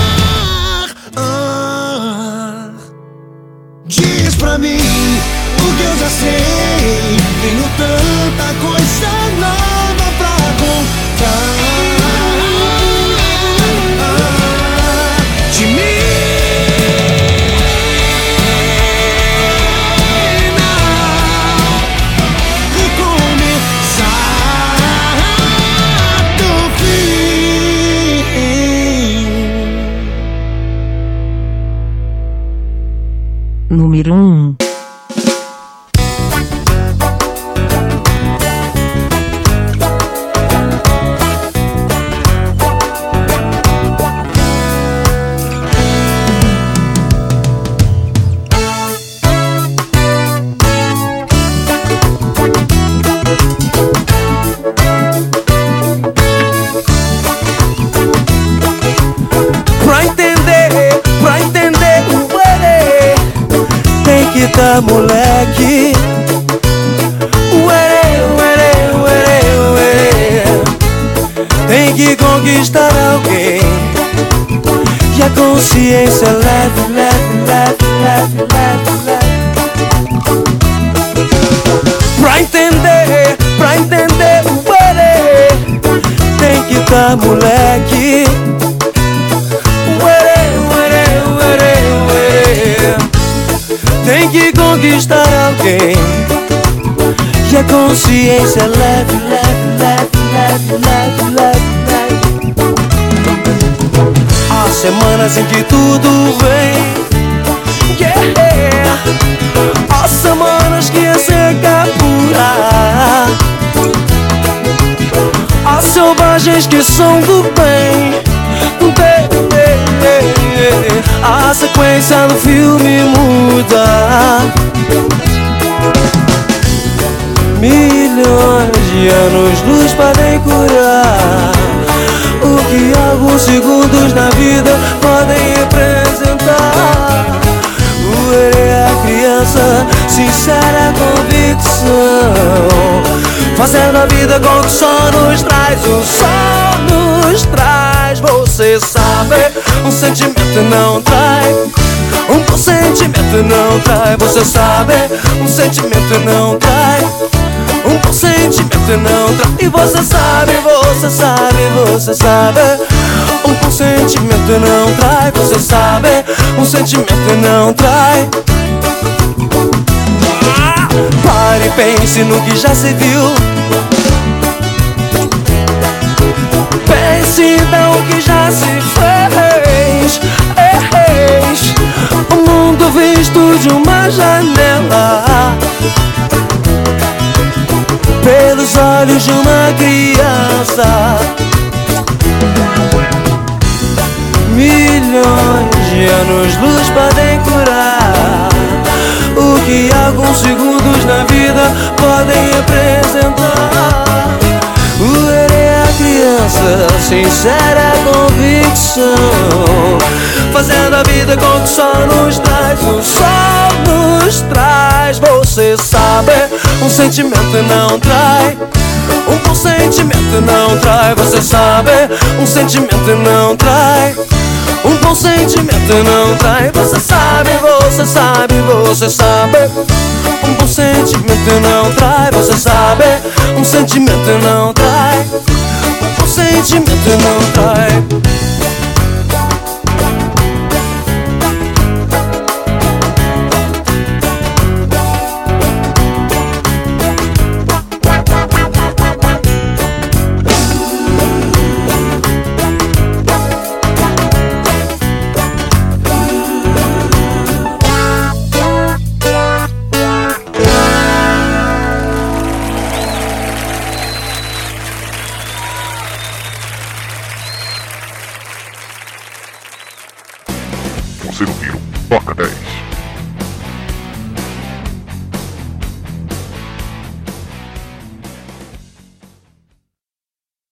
Ah, diz pra mim o que eu já sei, tenho tanta coisa nova pra contar. Ah, de mim. Número um. Pra entender, pra entender o porquê, tá, moleque? Ué, ué, ué, ué. Tem que conquistar alguém e a consciência leve, leve, leve, leve, leve, leve. Pra entender, pra entender, ué, tem que tá, moleque. Ué, ué, ué, ué. Tem que conquistar alguém e a consciência leve, leve, leve, leve, leve, leve, leve. Há semanas em que tudo vem, yeah. Há semanas que é seca pura. Há selvagens que são do bem, a sequência do filme muda. Milhões de anos-luz podem curar o que alguns segundos na vida podem representar. O erro é a criança, sincera convicção, fazendo a vida com que o sol nos traz. O sol nos traz, você sabe, um sentimento não trai. Um bom sentimento não trai, você sabe, um sentimento não trai. Um bom sentimento não trai. E você sabe, você sabe, você sabe, um bom sentimento não trai. Você sabe, um sentimento não trai. Pare e pense no que já se viu. Pense no que já se fez. O mundo visto de uma janela, pelos olhos de uma criança. Milhões de anos-luz podem curar o que alguns segundos na vida podem representar. O erro é a criança, sincera convicção, fazendo a vida com que o sol nos traz. O sol nos traz, você sabe, um sentimento não trai. Um bom sentimento não trai, você sabe, um sentimento não trai. Um bom sentimento não trai, você sabe, você sabe, você sabe. Um bom sentimento não trai, você sabe, um sentimento não trai. Um bom sentimento não trai. Você ouviu Toca dez.